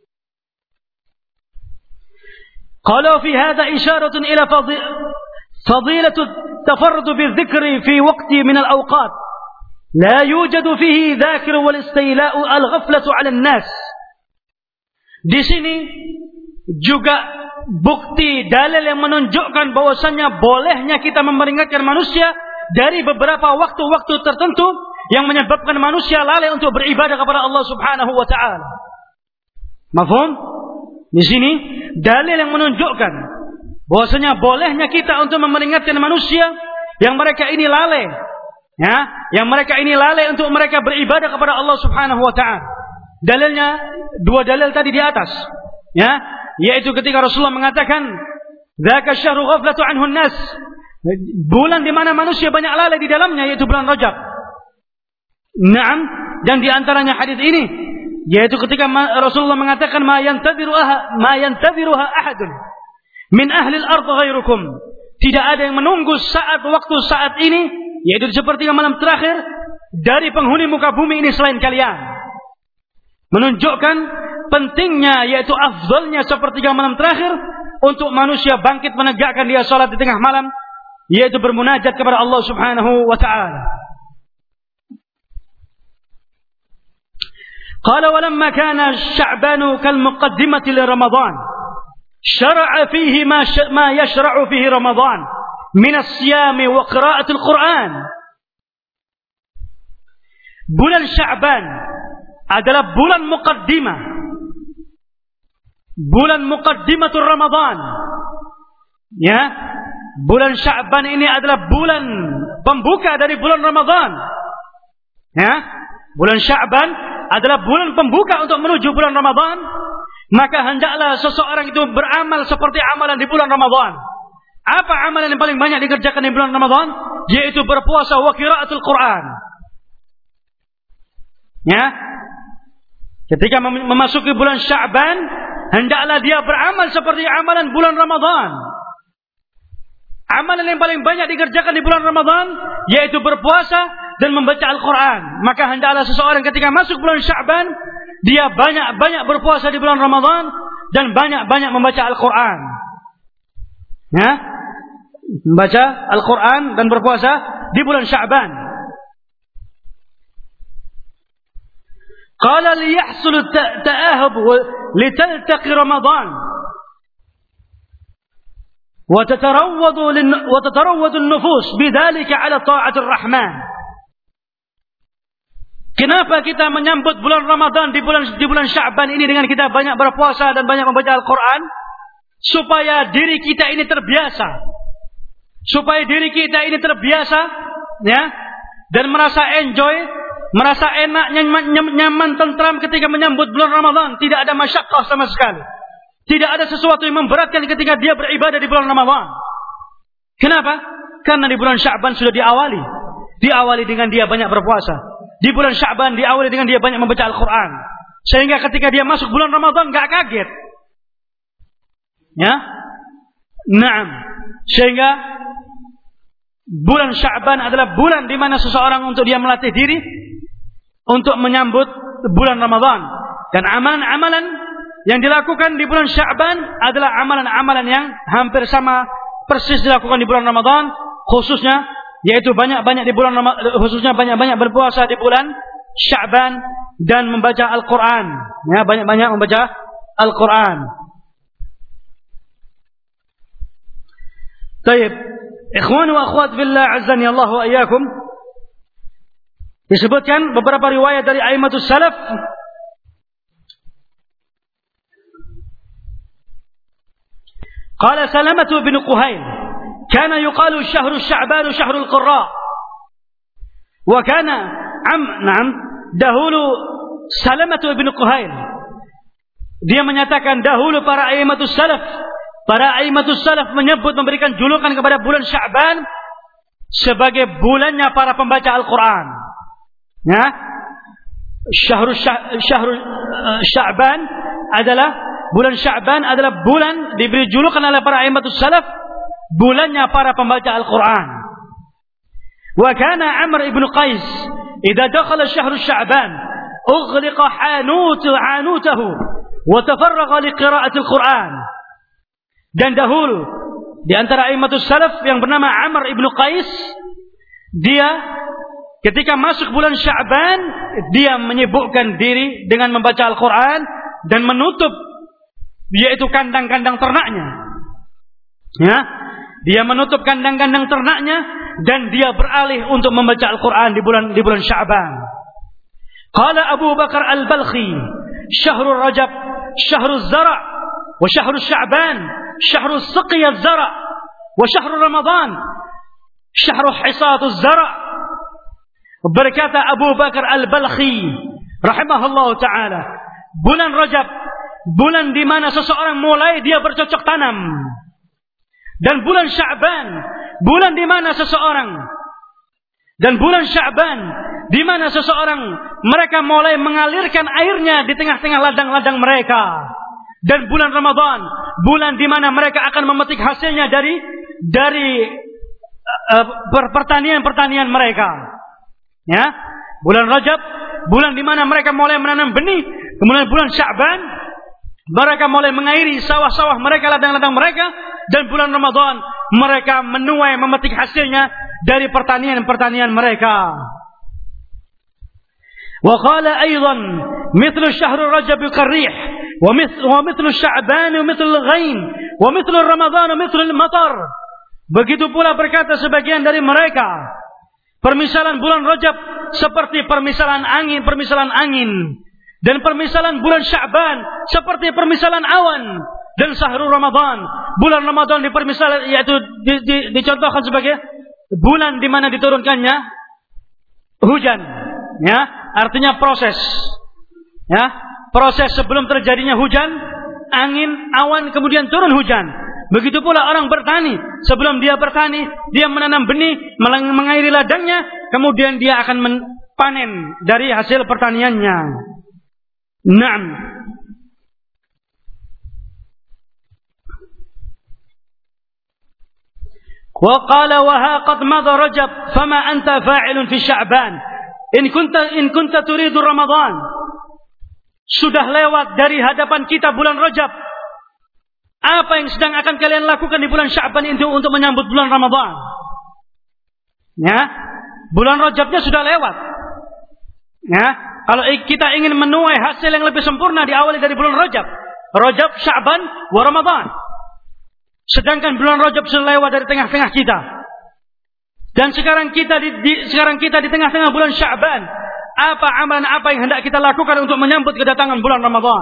Qala fi hadha isyaratun ila fadilatu at-tafarrud bi-dhikri fi waqti min al-awqat la yujadu fihi dhakir wal istiila'u al-ghaflatu 'ala an-nas. Di sini juga bukti dalil yang menunjukkan bahwasannya bolehnya kita memperingatkan manusia dari beberapa waktu-waktu tertentu yang menyebabkan manusia lalai untuk beribadah kepada Allah Subhanahu wa taala. Mafhum? Di sini dalil yang menunjukkan bahwasanya bolehnya kita untuk memperingatkan manusia yang mereka ini lalai, ya, yang mereka ini lalai untuk mereka beribadah kepada Allah Subhanahu wa taala. Dalilnya dua dalil tadi di atas, ya, yaitu ketika Rasulullah mengatakan, "Dzaka syahru ghaflatu anhu an-nas." Bulan di mana manusia banyak lalai di dalamnya, yaitu bulan Rajab. Naam, dan di antaranya hadis ini, yaitu ketika Rasulullah mengatakan, "Ma yantadhiruha ma yantadhiruha ahadun min ahli al-ard ghairukum." Tidak ada yang menunggu saat waktu saat ini, yaitu seperti malam terakhir dari penghuni muka bumi ini selain kalian. Menunjukkan pentingnya, yaitu afdalnya sepertiga malam terakhir untuk manusia bangkit menegakkan dia salat di tengah malam, yaitu bermunajat kepada Allah Subhanahu wa taala. Qala wa lamma kana Sya'ban kal muqaddimati li Ramadan syara'a fihi ma ma yashra'u fihi Ramadan min as-siyam wa qira'ati al-Qur'an. Bulan Sya'ban adalah bulan muqaddimah, bulan muqaddimatul Ramadan, ya. Bulan Sya'ban ini adalah bulan pembuka dari bulan Ramadan, ya. Bulan Sya'ban adalah bulan pembuka untuk menuju bulan Ramadan. Maka hendaklah seseorang itu beramal seperti amalan di bulan Ramadan. Apa amalan yang paling banyak dikerjakan di bulan Ramadan? Yaitu berpuasa wa qiraatul Quran, ya. Ketika memasuki bulan Sya'ban, hendaklah dia beramal seperti amalan bulan Ramadan. Amalan yang paling banyak dikerjakan di bulan Ramadan yaitu berpuasa dan membaca Al-Quran. Maka hendaklah seseorang ketika masuk bulan Sya'ban, dia banyak-banyak berpuasa di bulan Ramadan dan banyak-banyak membaca Al-Quran, ya? Membaca Al-Quran dan berpuasa di bulan Sya'ban. Qala liyahsul ta'ahub litaltaqi Ramadan. wa tatarawwadu wa tatarawwadu an-nufus bidzalika 'ala ta'atir rahman. Kenapa kita menyambut bulan Ramadan di bulan di bulan Sya'ban ini dengan kita banyak berpuasa dan banyak membaca Al-Quran? Supaya diri kita ini terbiasa. Supaya diri kita ini terbiasa, ya, dan merasa enjoy, merasa enak, nyaman, nyaman, tentram ketika menyambut bulan Ramadan. Tidak ada masyaqqah sama sekali. Tidak ada sesuatu yang memberatkan ketika dia beribadah di bulan Ramadan. Kenapa? Karena di bulan Sya'ban sudah diawali. Diawali dengan dia banyak berpuasa. Di bulan Sya'ban diawali dengan dia banyak membaca Al-Quran. Sehingga ketika dia masuk bulan Ramadan gak kaget. Ya. Naam. Sehingga bulan Sya'ban adalah bulan di mana seseorang untuk dia melatih diri untuk menyambut bulan Ramadan. Dan amalan-amalan yang dilakukan di bulan Sya'ban adalah amalan-amalan yang hampir sama persis dilakukan di bulan Ramadan, khususnya yaitu banyak-banyak di bulan khususnya banyak-banyak berpuasa di bulan Sya'ban dan membaca Al-Quran. Ya, banyak-banyak membaca Al-Quran. Baik, ikhwan wa akhwat fillah, azani Allah wa iyyakum. Disebutkan beberapa riwayat dari a'immatus salaf qala Salamatu bin Quhail كان يقال شهر الشعبان شهر القراء وكان عم نعم dahulu Salamatu bin Quhail dia menyatakan dahulu para a'immatus salaf para a'immatus salaf menyebut memberikan julukan kepada bulan Sya'ban sebagai bulannya para pembaca Al-Quran. Ya, syahrul syahrul Sya'ban adalah bulan Sya'ban adalah bulan diberi julukan oleh para a'immatus salaf bulannya para pembaca Al-Quran. Wa kana Amr ibn Qais idza dakhala syahr Sya'ban ughliqa hanutu anutahu wa tafarraga liqira'ati Al-Quran. Dan dahulu di antara a'immatus salaf yang bernama Amr ibn Qais, dia ketika masuk bulan Sya'ban dia menyibukkan diri dengan membaca Al-Quran dan menutup yaitu kandang-kandang ternaknya. Ya, dia menutup kandang-kandang ternaknya dan dia beralih untuk membaca Al-Quran di bulan di bulan Sya'ban. Qala Abu Bakar Al-Balkhi, syahrul Rajab, syahrul Zara', wa syahrul Sya'ban, syahrul Siqiyaz Zara', wa syahrul Ramadan, syahrul Hisatuz Zara'. Berkata Abu Bakar Al-Balkhi rahimahullah ta'ala, bulan Rajab, bulan di mana seseorang mulai dia bercocok tanam. Dan bulan Sya'ban, bulan di mana seseorang dan bulan Sya'ban di mana seseorang mereka mulai mengalirkan airnya di tengah-tengah ladang-ladang mereka. Dan bulan Ramadan, bulan di mana mereka akan memetik hasilnya dari dari uh, pertanian-pertanian mereka. Ya, bulan Rajab, bulan di mana mereka mulai menanam benih. Kemudian bulan Sya'ban, mereka mulai mengairi sawah-sawah mereka, ladang-ladang mereka. Dan bulan Ramadan mereka menuai memetik hasilnya dari pertanian-pertanian mereka. Wa qala aidan mithlu syahr Rajab qarih wa mithlu wa mithlu Sya'ban wa mithlu al-ghaim wa mithlu Ramadan wa mithlu al-matar. Begitu pula berkata sebagian dari mereka, permisalan bulan Rajab seperti permisalan angin, permisalan angin, dan permisalan bulan Sya'ban seperti permisalan awan. Dan syahrul Ramadan, bulan Ramadan dipermisal yaitu di, di, dicontohkan sebagai bulan di mana diturunkannya hujan, ya, artinya proses, ya, proses sebelum terjadinya hujan, angin, awan, kemudian turun hujan. Begitu pula orang bertani, sebelum dia bertani, dia menanam benih, mengairi ladangnya, kemudian dia akan panen dari hasil pertaniannya. Naam. وقال وها قد مضى رجب فما أنت فاعل في شعبان إن كنت إن كنت تريد رمضان. Sudah lewat dari hadapan kita bulan Rajab. Apa yang sedang akan kalian lakukan di bulan Sya'ban itu untuk menyambut bulan Ramadan? Ya, bulan Rajabnya sudah lewat. Ya, kalau kita ingin menuai hasil yang lebih sempurna diawali dari bulan Rajab. Rajab, Sya'ban, wa Ramadan. Sedangkan bulan Rajab sudah lewat dari tengah-tengah kita. Dan sekarang kita di, di sekarang kita di tengah-tengah bulan Sya'ban. Apa amalan apa yang hendak kita lakukan untuk menyambut kedatangan bulan Ramadan?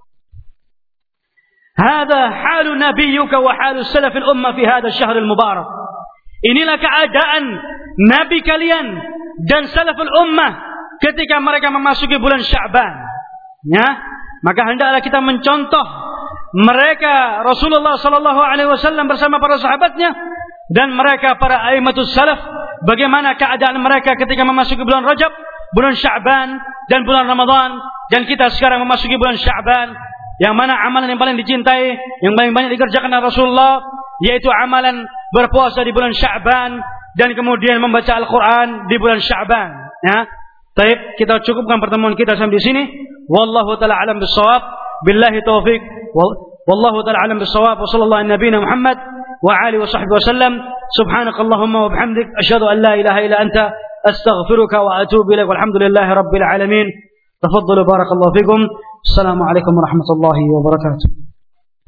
Hada halu nabiyyuka wa halu salafil ummah fi hada syahrul mubarak. Inilah keadaan nabi kalian dan salaful ummah ketika mereka memasuki bulan Sya'ban. Ya, maka hendaklah kita mencontoh mereka, Rasulullah sallallahu alaihi wasallam bersama para sahabatnya dan mereka para aimatus salaf, bagaimana keadaan mereka ketika memasuki bulan Rajab, bulan Sya'ban dan bulan Ramadan, dan kita sekarang memasuki bulan Sya'ban, yang mana amalan yang paling dicintai, yang paling banyak dikerjakan oleh Rasulullah, yaitu amalan berpuasa di bulan Sya'ban dan kemudian membaca Al-Qur'an di bulan Sya'ban. Ya. Baik, kita cukupkan pertemuan kita sampai di sini. Wallahu taala alam bissawab. Billahi taufik. Wallahu taala alam bissawab. Wa sallallahu ala nabiyyina Muhammad wa alihi wa sahbihi wasallam. Subhanakallahumma wa bihamdik asyhadu an la ilaha illa anta astaghfiruka wa atubu ilaik. Walhamdulillahi rabbil alamin. Tafaddalu barakallahu fikum. Assalamu alaikum warahmatullahi wabarakatuh.